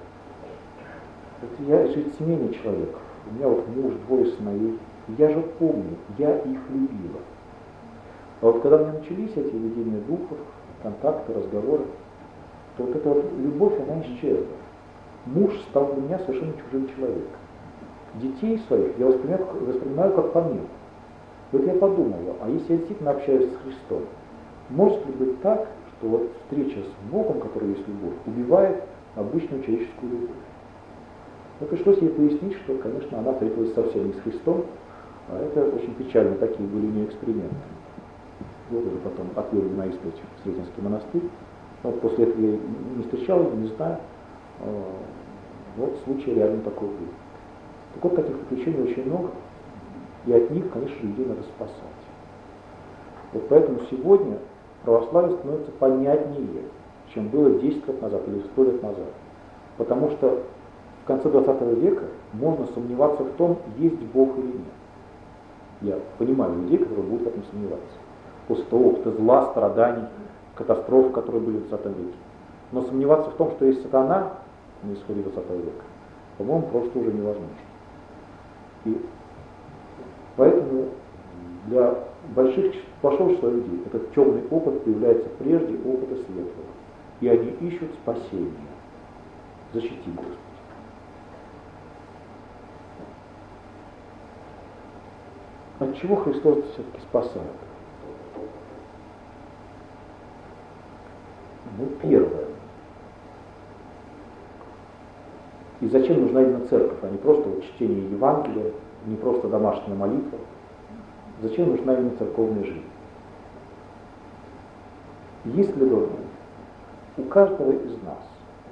Вот я же семейный человек, у меня вот муж, 2 сыновей, я же помню, я их любила. А вот когда у меня начались эти видения духов, контакты, разговоры, то вот эта вот любовь, она исчезла. Муж стал для меня совершенно чужим человеком. Детей своих я воспринимаю как помеху. Вот я подумала, а если я действительно общаюсь с Христом, может ли быть так, что вот встреча с Богом, который есть любовь, убивает обычную человеческую любовь? Но пришлось ей пояснить, что, конечно, она встретилась совсем не с Христом, а это очень печально, такие были у нее эксперименты. Вот уже потом отвел на исповедь в Сретенский монастырь. Вот после этого я не встречал, не знаю. Вот случай реально такой был. Так вот, таких приключений очень много, и от них, конечно, людей надо спасать. Вот поэтому сегодня православие становится понятнее, чем было 10 лет назад или 100 лет назад. Потому что в конце 20 века можно сомневаться в том, есть Бог или нет. Я понимаю людей, которые будут в этом сомневаться. После того опыта зла, страданий, катастроф, которые были в 20 веке. Но сомневаться в том, что есть сатана на исходе 20 века, по-моему, просто уже невозможно. И поэтому для большого числа людей этот темный опыт является прежде опыта светлого. И они ищут спасения. Защити, Господи. От чего Христос все-таки спасает? Ну, первое. И зачем нужна именно церковь, а не просто вот чтение Евангелия, не просто домашняя молитва? Зачем нужна именно церковная жизнь? Если бы у каждого из нас,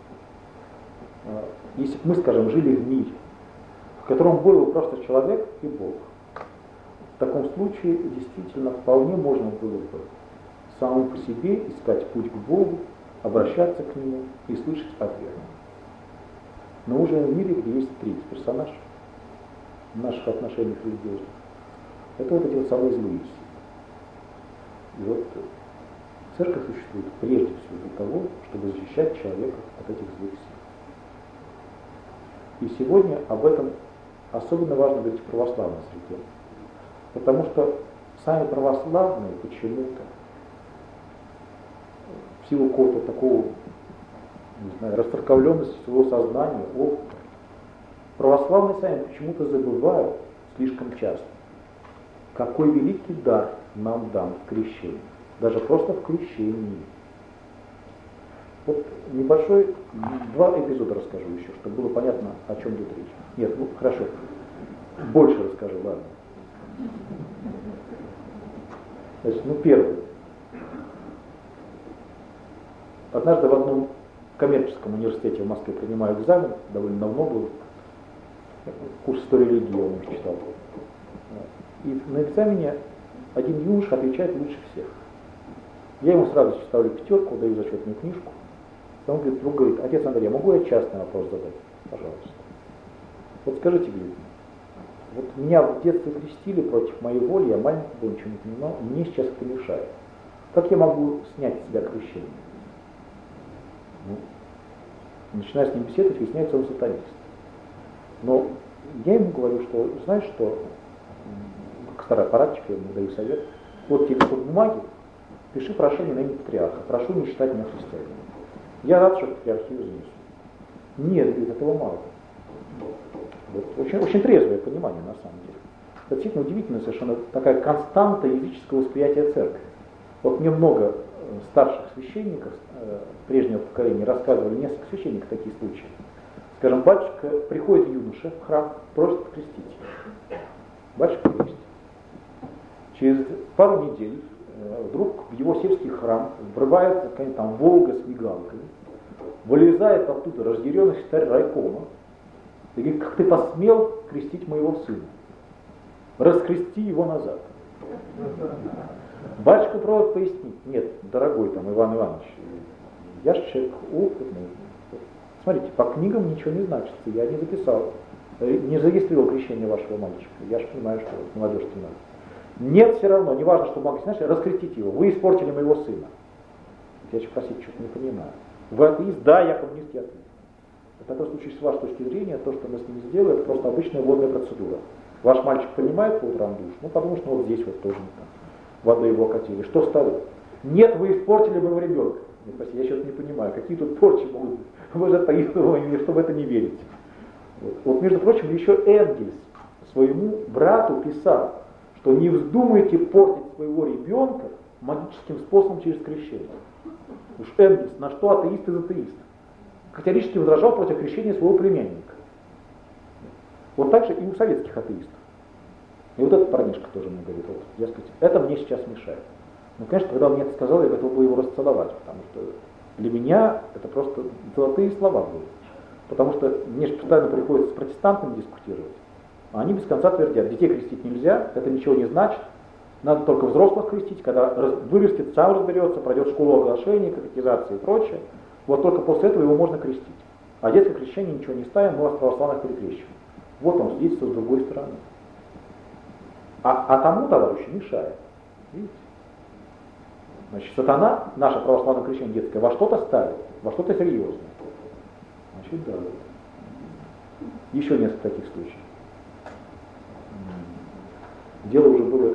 если бы мы, скажем, жили в мире, в котором был просто человек и Бог, в таком случае действительно вполне можно было бы самому по себе искать путь к Богу, обращаться к Нему и слышать ответ. Но уже в мире, где есть третий персонаж в наших отношениях религиозных, это вот эти вот самые злые силы. И вот церковь существует прежде всего для того, чтобы защищать человека от этих злых сил. И сегодня об этом особенно важно говорить в православной среде. Потому что сами православные почему-то в силу какого-то такого, не знаю, расцерковленности своего сознания, опыта, православные сами почему-то забывают слишком часто, какой великий дар нам дан в крещении. Даже просто в крещении. Вот небольшой, 2 эпизода расскажу еще, чтобы было понятно, о чем идет речь. Нет, ну хорошо, больше расскажу, ладно. Значит, ну первый. Однажды в одном коммерческом университете в Москве принимаю экзамен, довольно давно был, курс истории религии я уже читал. И на экзамене один юноша отвечает лучше всех. Я ему сразу ставлю 5, даю зачетную книжку. Он вдруг говорит: отец Андрей, я могу я частный вопрос задать? Пожалуйста. Вот скажите, говорит, вот меня в детстве крестили против моей воли, я маленький был, ничего не понимал, и мне сейчас это мешает. Как я могу снять с себя крещение? Ну, начиная с ним беседовать, выясняется, он сатанист. Но я ему говорю, что, знаешь что, как старый аппаратчик, я ему даю совет, вот тебе листок бумаги, пиши прошение на имя патриарха, прошу не считать меня христианином. Я рад, что патриархию занесу. Нет, говорит, этого мало. Вот. Очень трезвое понимание, на самом деле. Это действительно удивительная совершенно такая константа языческого восприятия церкви. Вот мне много старших священников прежнего поколения рассказывали, несколько священников такие случаи. Скажем, батюшка, приходит юноша в храм, просит покрестить. Батюшка крестит. Через пару недель вдруг в его сельский храм врывается какая-нибудь там Волга с мигалками, вылезает оттуда разъяренный секретарь райкома и говорит: как ты посмел крестить моего сына? Раскрести его назад. Батюшка пробует пояснить: нет, дорогой там Иван Иванович, я же человек опытный. Смотрите, по книгам ничего не значится, я не записал, не зарегистрировал крещение вашего мальчика. Я же понимаю, что молодежь не надо. Нет, все равно, не важно, что мальчик, знаешь, раскрестите его, вы испортили моего сына. Я еще просить что-то не понимаю. Вы атеист? Да, я коммунист, я атеист. В таком случае, с вашей точки зрения, то, что мы с ним сделали, это просто обычная водная процедура. Ваш мальчик понимает по утрам душ, ну потому что вот здесь вот тоже не так. Водой его окатили. Что с того? Нет, вы испортили моего ребенка. Нет, спасибо, я что-то не понимаю. Какие тут порчи могут быть? Вы же атеист, что в это не верите. Вот, между прочим, еще Энгельс своему брату писал, что не вздумайте портить своего ребенка магическим способом через крещение. Уж Энгельс, на что атеист из атеиста? Категорически возражал против крещения своего племянника. Вот так же и у советских атеистов. И вот этот парнишка тоже мне говорит, вот, я сказать, это мне сейчас мешает. Ну, конечно, когда он мне это сказал, я готов был его расцеловать, потому что для меня это просто золотые слова были. Потому что мне же постоянно приходится с протестантами дискутировать. А они без конца твердят, детей крестить нельзя, это ничего не значит. Надо только взрослых крестить, когда вырастет, сам разберется, пройдет школу оглашения, катехизации и прочее. Вот только после этого его можно крестить. А детское крещение ничего не ставим, мы вас православных перекрещиваем. Вот он свидетельство с другой стороны. А тому товарищу мешает. Видите? Значит, сатана, наше православное крещение детское, во что-то ставит, во что-то серьезное. Значит, да. Еще несколько таких случаев. Дело уже было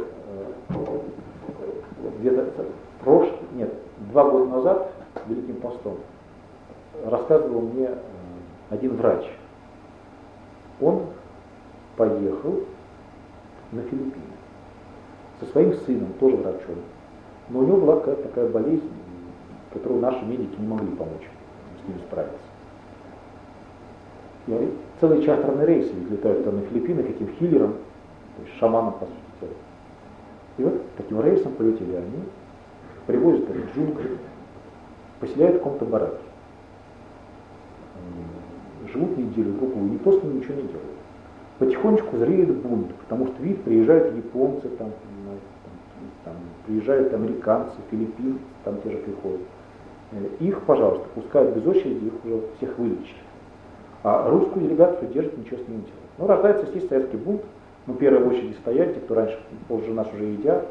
где-то нет, 2 года назад, Великим постом, рассказывал мне один врач. Он поехал на Филиппины со своим сыном, тоже врачом. Но у него была какая-то такая болезнь, которую наши медики не могли помочь с ним справиться. И целые чартерные рейсы летают там на Филиппины каким хиллером, то есть шаманом, по сути. И вот таким рейсом полетели они, привозят их в джунгли, поселяют в каком-то бараке. Живут неделю, другую, никто с ними ничего не делает. Потихонечку зреет бунт, потому что, видите, приезжают японцы, там приезжают американцы, филиппинцы, там те же приходят. Их, пожалуйста, пускают без очереди, их уже всех вылечили. А русскую делегацию держат, ничего с ними не делают. Ну, рождается здесь советский бунт, мы первые в очереди стояли, те, кто раньше, позже нас уже едят,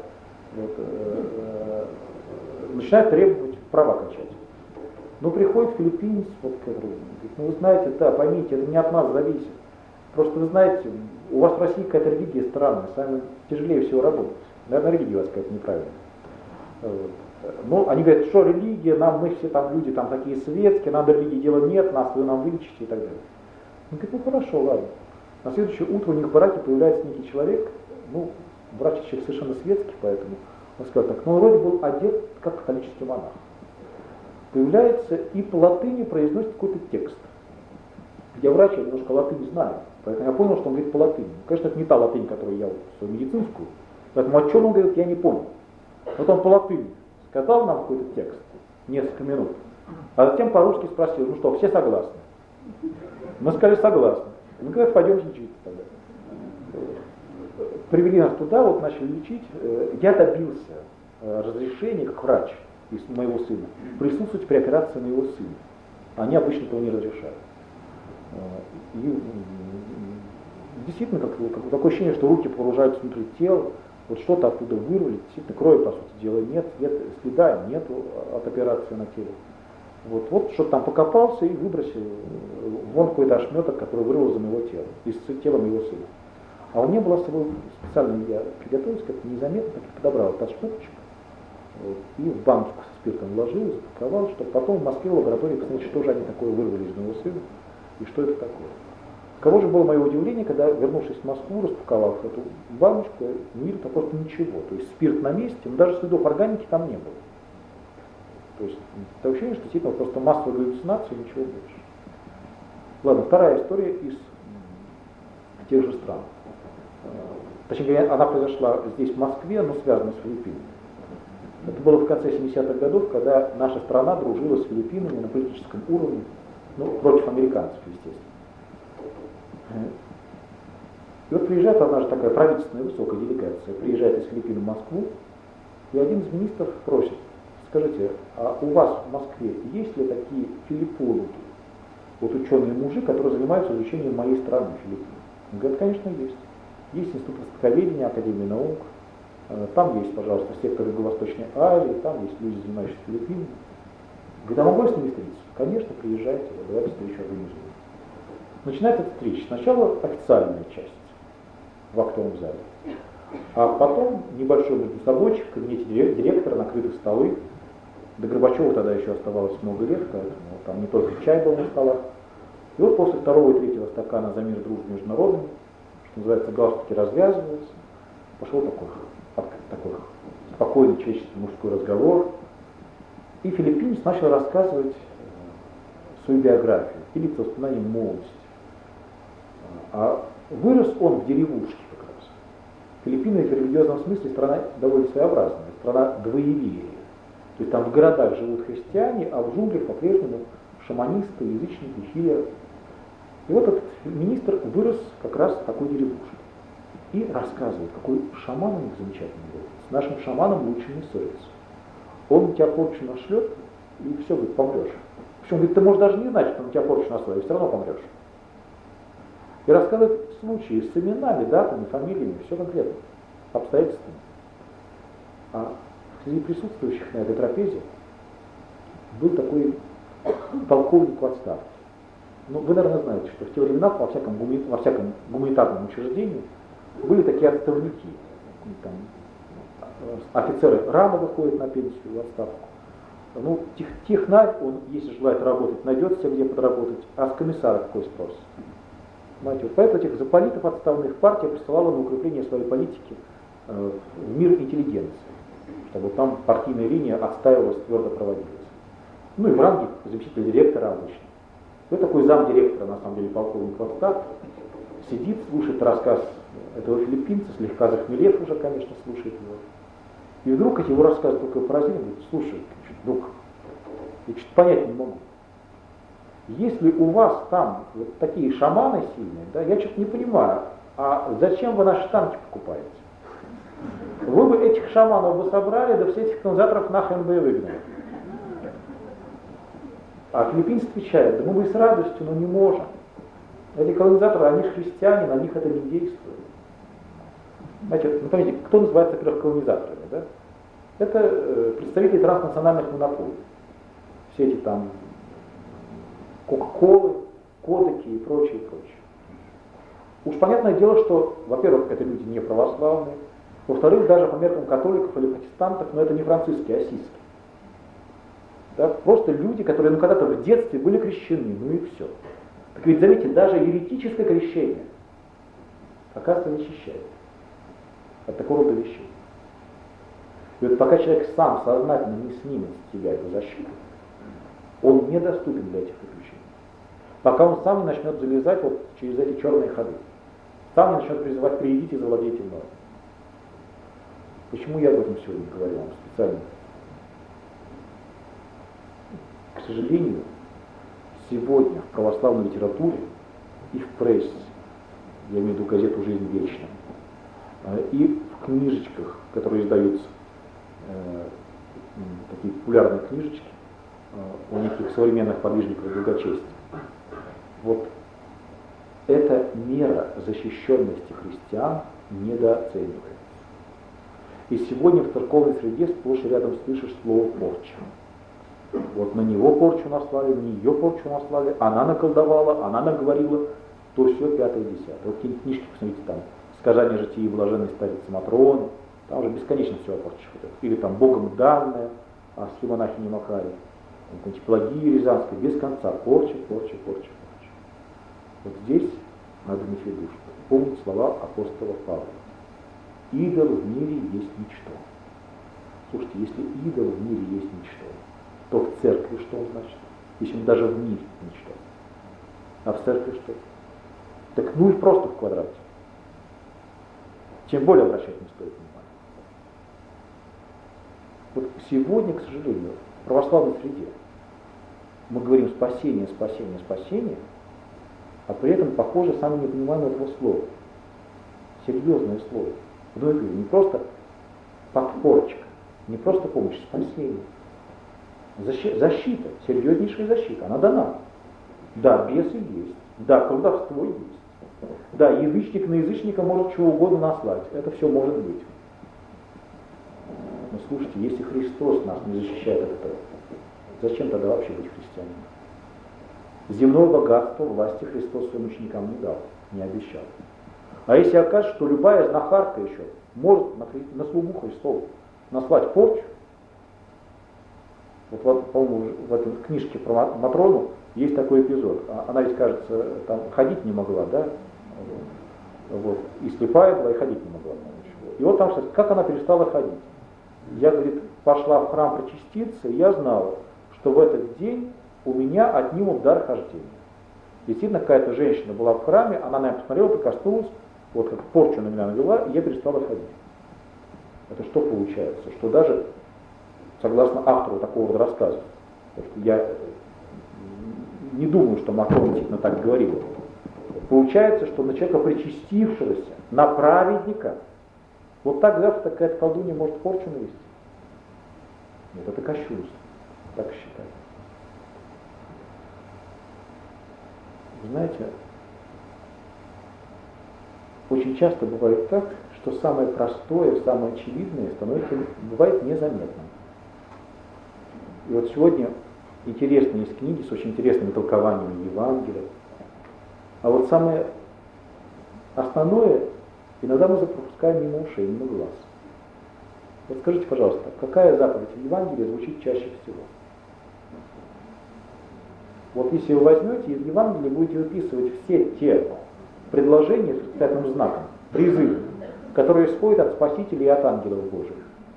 начинают требовать права качать. Ну, приходит филиппинец, вот, который говорит, ну, вы знаете, да, поймите, это не от нас зависит. Просто вы знаете, у вас в России какая-то религия странная, с вами тяжелее всего работать. Наверное, религия у вас какая-то неправильная. Вот. Ну, они говорят, что религия, мы все там люди там такие светские, нам до религии дела нет, нас вы нам вылечите и так далее. Он говорит, ну хорошо, ладно. На следующее утро у них в бараке появляется некий человек, ну, врач человек совершенно светский, поэтому он сказал так, ну, вроде был одет как католический монах. Появляется и по латыни произносит какой-то текст. Я врач, я немножко латынь знаю, поэтому я понял, что он говорит по латыни. Конечно, это не та латынь, которую я свою медицинскую, поэтому о чем он говорит, я не понял. Вот он по латыни сказал нам какой-то текст, несколько минут, а затем по-русски спросил, ну что, все согласны? Мы сказали, согласны. Мы говорим, пойдем лечить тогда. Привели нас туда, вот начали лечить. Я добился разрешения, как врач из моего сына, присутствовать при операции моего сына. Они обычно этого не разрешают. И действительно, такое ощущение, что руки погружаются внутрь тела, вот что-то оттуда вырвали, действительно крови, по сути дела, нет, следа нету от операции на теле. Вот что-то там покопался и выбросил вон какой-то ошметок, который вырвал из моего тела, из тела моего сына. А у меня была с собой специально, я приготовился, как-то незаметно, так подобрал этот ошметочек, и в баночку со спиртом вложил, запаковал, чтобы потом в Москве в лаборатории посмотреть, что же они такое вырвали из моего сына, и что это такое. Кого же было мое удивление, когда, вернувшись в Москву, распаковав эту баночку, не видел там просто ничего. То есть спирт на месте, но даже следов органики там не было. То есть такое ощущение, что действительно просто массовая галлюцинация и ничего больше. Ладно, вторая история из тех же стран. Точнее говоря, она произошла здесь, в Москве, но связана с Филиппинами. Это было в конце 70-х годов, когда наша страна дружила с Филиппинами на политическом уровне, ну, против американцев, естественно. И вот приезжает одна же такая правительственная высокая делегация, приезжает из Филиппин в Москву, и один из министров просит, скажите, а у вас в Москве есть ли такие филиппологи, вот ученые-мужи, которые занимаются изучением моей страны, Филиппин? Он говорит, конечно, есть. Есть Институт востоковедения, Академия наук, там есть, пожалуйста, сектор Юго-Восточной Азии, там есть люди, занимающиеся Филиппинами. Говорит, а могу я с ними встретиться? Конечно, приезжайте, давайте встречу организуем. Начинается встреча. Сначала официальная часть в актовом зале, а потом небольшой междусобойчик в кабинете директора, накрыты столы. До Горбачева тогда еще оставалось много лет, поэтому там не только чай был на столах. И вот после второго и третьего стакана за мир, дружбу между народами, что называется, галстуки развязываются, пошел такой спокойный человеческий мужской разговор. И филиппинец начал рассказывать свою биографию или воспоминания молодости. А вырос он в деревушке как раз. Филиппины в религиозном смысле страна довольно своеобразная, страна двоеверия. То есть там в городах живут христиане, а в джунглях по-прежнему шаманисты, язычники, хиллеры. И вот этот министр вырос как раз в такой деревушке. И рассказывает, какой шаман у них замечательный был. С нашим шаманом лучше не ссориться. Он у тебя порчу нашлет, и все, говорит, помрешь. Причем, говорит, ты можешь даже не знать, что он у тебя порчу наслал, и все равно помрешь. И рассказывает случаи с именами, датами, фамилиями, все конкретно, обстоятельствами. А среди присутствующих на этой трапезе был такой полковник в отставке. Ну, вы, наверное, знаете, что в те времена во всяком гуманитарном учреждении были такие отставники. Там, офицеры рано выходят на пенсию, в отставку. Ну, технарь, он, если желает работать, найдет себе где подработать, а с комиссара какой спрос? Понимаете, вот поэтому этих заполитов отставных партия присылала на укрепление своей политики в мир интеллигенции, чтобы там партийная линия отстаивалась, твердо проводилась. Ну и в ранге заместителя директора обычно. Вот такой замдиректора, на самом деле, полковник в отставке, сидит, слушает рассказ этого филиппинца, слегка захмелев уже, конечно, слушает его. И вдруг эти его рассказы только поразили, говорит, слушай, друг, я что-то понять не могу. Если у вас там вот такие шаманы сильные, да, я что-то не понимаю, а зачем вы наши танки покупаете? Вы бы этих шаманов бы собрали, да все этих колонизаторов нахрен бы и выгнали. А филиппинцы отвечают, да мы бы и с радостью, но не можем. Эти колонизаторы, они же христиане, на них это не действует. Значит, ну, помните, кто называется, во-первых, колонизаторами, да? Это представители транснациональных монополий. Все эти там Кока-колы, кодеки и прочее, прочее. Уж понятное дело, что, во-первых, это люди не православные, во-вторых, даже по меркам католиков или протестантов, но это не французские, а ассизские. Да? Просто люди, которые ну, когда-то в детстве были крещены, ну и все. Так ведь заметьте, даже еретическое крещение, оказывается, не защищает от такого рода вещей. И вот пока человек сам сознательно не снимет с себя эту защиту, он недоступен для этих приключений. Пока он сам не начнет залезать вот через эти черные ходы. Сам не начнет призывать, приедите и завладейте мной. Почему я об этом сегодня говорю вам специально? К сожалению, сегодня в православной литературе и в прессе, я имею в виду газету «Жизнь вечная», и в книжечках, которые издаются, такие популярные книжечки, у неких современных подвижников благочестия. Вот эта мера защищенности христиан недооценивается. И сегодня в церковной среде сплошь и рядом слышишь слово «порча». Вот на него порчу наслали, на нее порчу наслали, она наколдовала, она наговорила, то все пятое, десятое. Вот какие-нибудь книжки, посмотрите, там «Сказание житии блаженной старицы Матроны», там уже бесконечно все о порчах. Или там «Богом данное», о схемонахине Макарии. Пелагии Рязанской, без конца, порча, порча, порча, порча. Вот здесь надо иметь в виду, что помнить слова апостола Павла. Идол в мире есть ничто. Слушайте, если идол в мире есть ничто, то в церкви что он значит? Если он даже в мире ничто. А в церкви что? Так нуль просто в квадрате. Тем более обращать не стоит внимания. Вот сегодня, к сожалению, в православной среде мы говорим спасение, спасение, спасение, а при этом, похоже, сами не понимаем этого слова. Серьезное слово. Не просто подпорочка, не просто помощь, спасение. Защита, серьезнейшая защита, она дана. Да, бесы есть, да, колдовство есть. Да, язычник на язычника может чего угодно наслать, это все может быть. Но слушайте, если Христос нас не защищает от этого, зачем тогда вообще быть христианином? Земного богатства, власти Христос своим ученикам не дал, не обещал. А если окажется, что любая знахарка еще может на слугу Христову наслать порчу, вот, по-моему, в этой книжке про Матрону есть такой эпизод. Она ведь, кажется, там ходить не могла, да? Вот. И слепая была, и ходить не могла. И вот там, как она перестала ходить. Я, говорит, пошла в храм причаститься, и я знала, что в этот день у меня отнимут дар хождения. Действительно, какая-то женщина была в храме, она на меня посмотрела, прикоснулась, вот как порчу на меня навела, и я перестала ходить. Это что получается? Что даже, согласно автору такого вот рассказа, я не думаю, что Матрона действительно так говорила, Получается, что на человека причастившегося, на праведника, вот так завтра какая-то колдунья может порчу навести. Нет, это кощунство. Так считаю. Вы знаете, очень часто бывает так, что самое простое, самое очевидное становится, бывает незаметным. И вот сегодня интересные есть книги с очень интересными толкованиями Евангелия. А вот самое основное иногда мы пропускаем мимо ушей, мимо глаз. Вот скажите, пожалуйста, какая заповедь в Евангелии звучит чаще всего? Вот если вы возьмете из Евангелия, будете выписывать все те предложения с восклицательным знаком, призывы, которые исходят от Спасителя и от ангелов Божьих.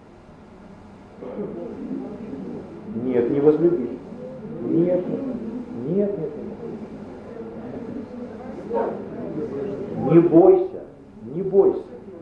Нет, не возлюби. Нет, нет, нет, нет. Не бойся, не бойся.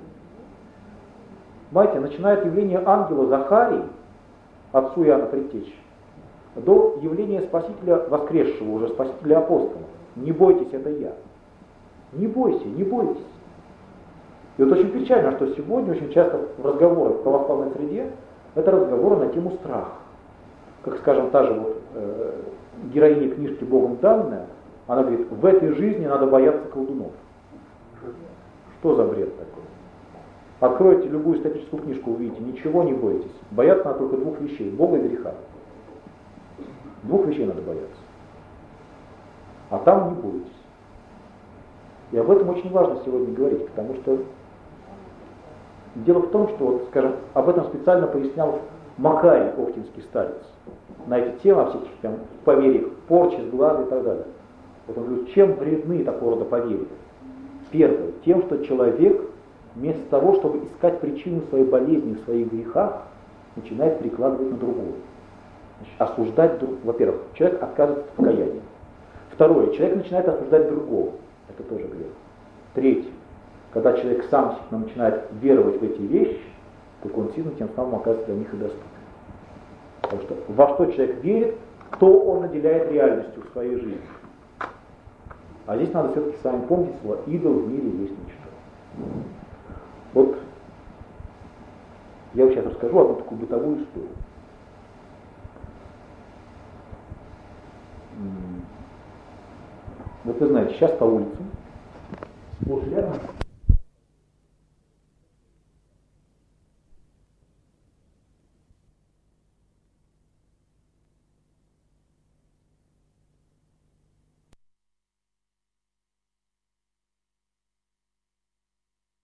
Знаете, начиная от явления ангела Захарии, отцу Иоанна Предтечи, до явления Спасителя воскресшего, уже Спасителя апостола. Не бойтесь, это я. Не бойся, не бойтесь. И вот очень печально, что сегодня очень часто в разговорах в православной среде это разговоры на тему страха. Как, скажем, та же вот, героиня книжки «Богом данная», она говорит, в этой жизни надо бояться колдунов. Что за бред такой? Откройте любую статическую книжку, увидите, ничего не бойтесь. Бояться надо только двух вещей, Бога и греха. Двух вещей надо бояться. А там не бойтесь. И об этом очень важно сегодня говорить, потому что дело в том, что, вот, скажем, об этом специально пояснял Макарий, охтинский старец, на эти темы, о всяких там поверьях, порчи, сглаза и так далее. Вот он говорит, чем вредны такого рода поверья? Первое, тем, что человек вместо того, чтобы искать причину своей болезни в своих грехах, начинает перекладывать на другого. Значит, осуждать друг. Во-первых, человек отказывается от покаяния. Второе, человек начинает осуждать другого. Это тоже грех. Третье, когда человек сам начинает веровать в эти вещи, то он сильно тем самым оказывается для них и доступен. Потому что во что человек верит, то он наделяет реальностью в своей жизни. А здесь надо все-таки с вами помнить слово «идол в мире есть ничто». Вот я вам сейчас расскажу одну такую бытовую историю. Вот вы знаете, сейчас по улицам сплошь рядом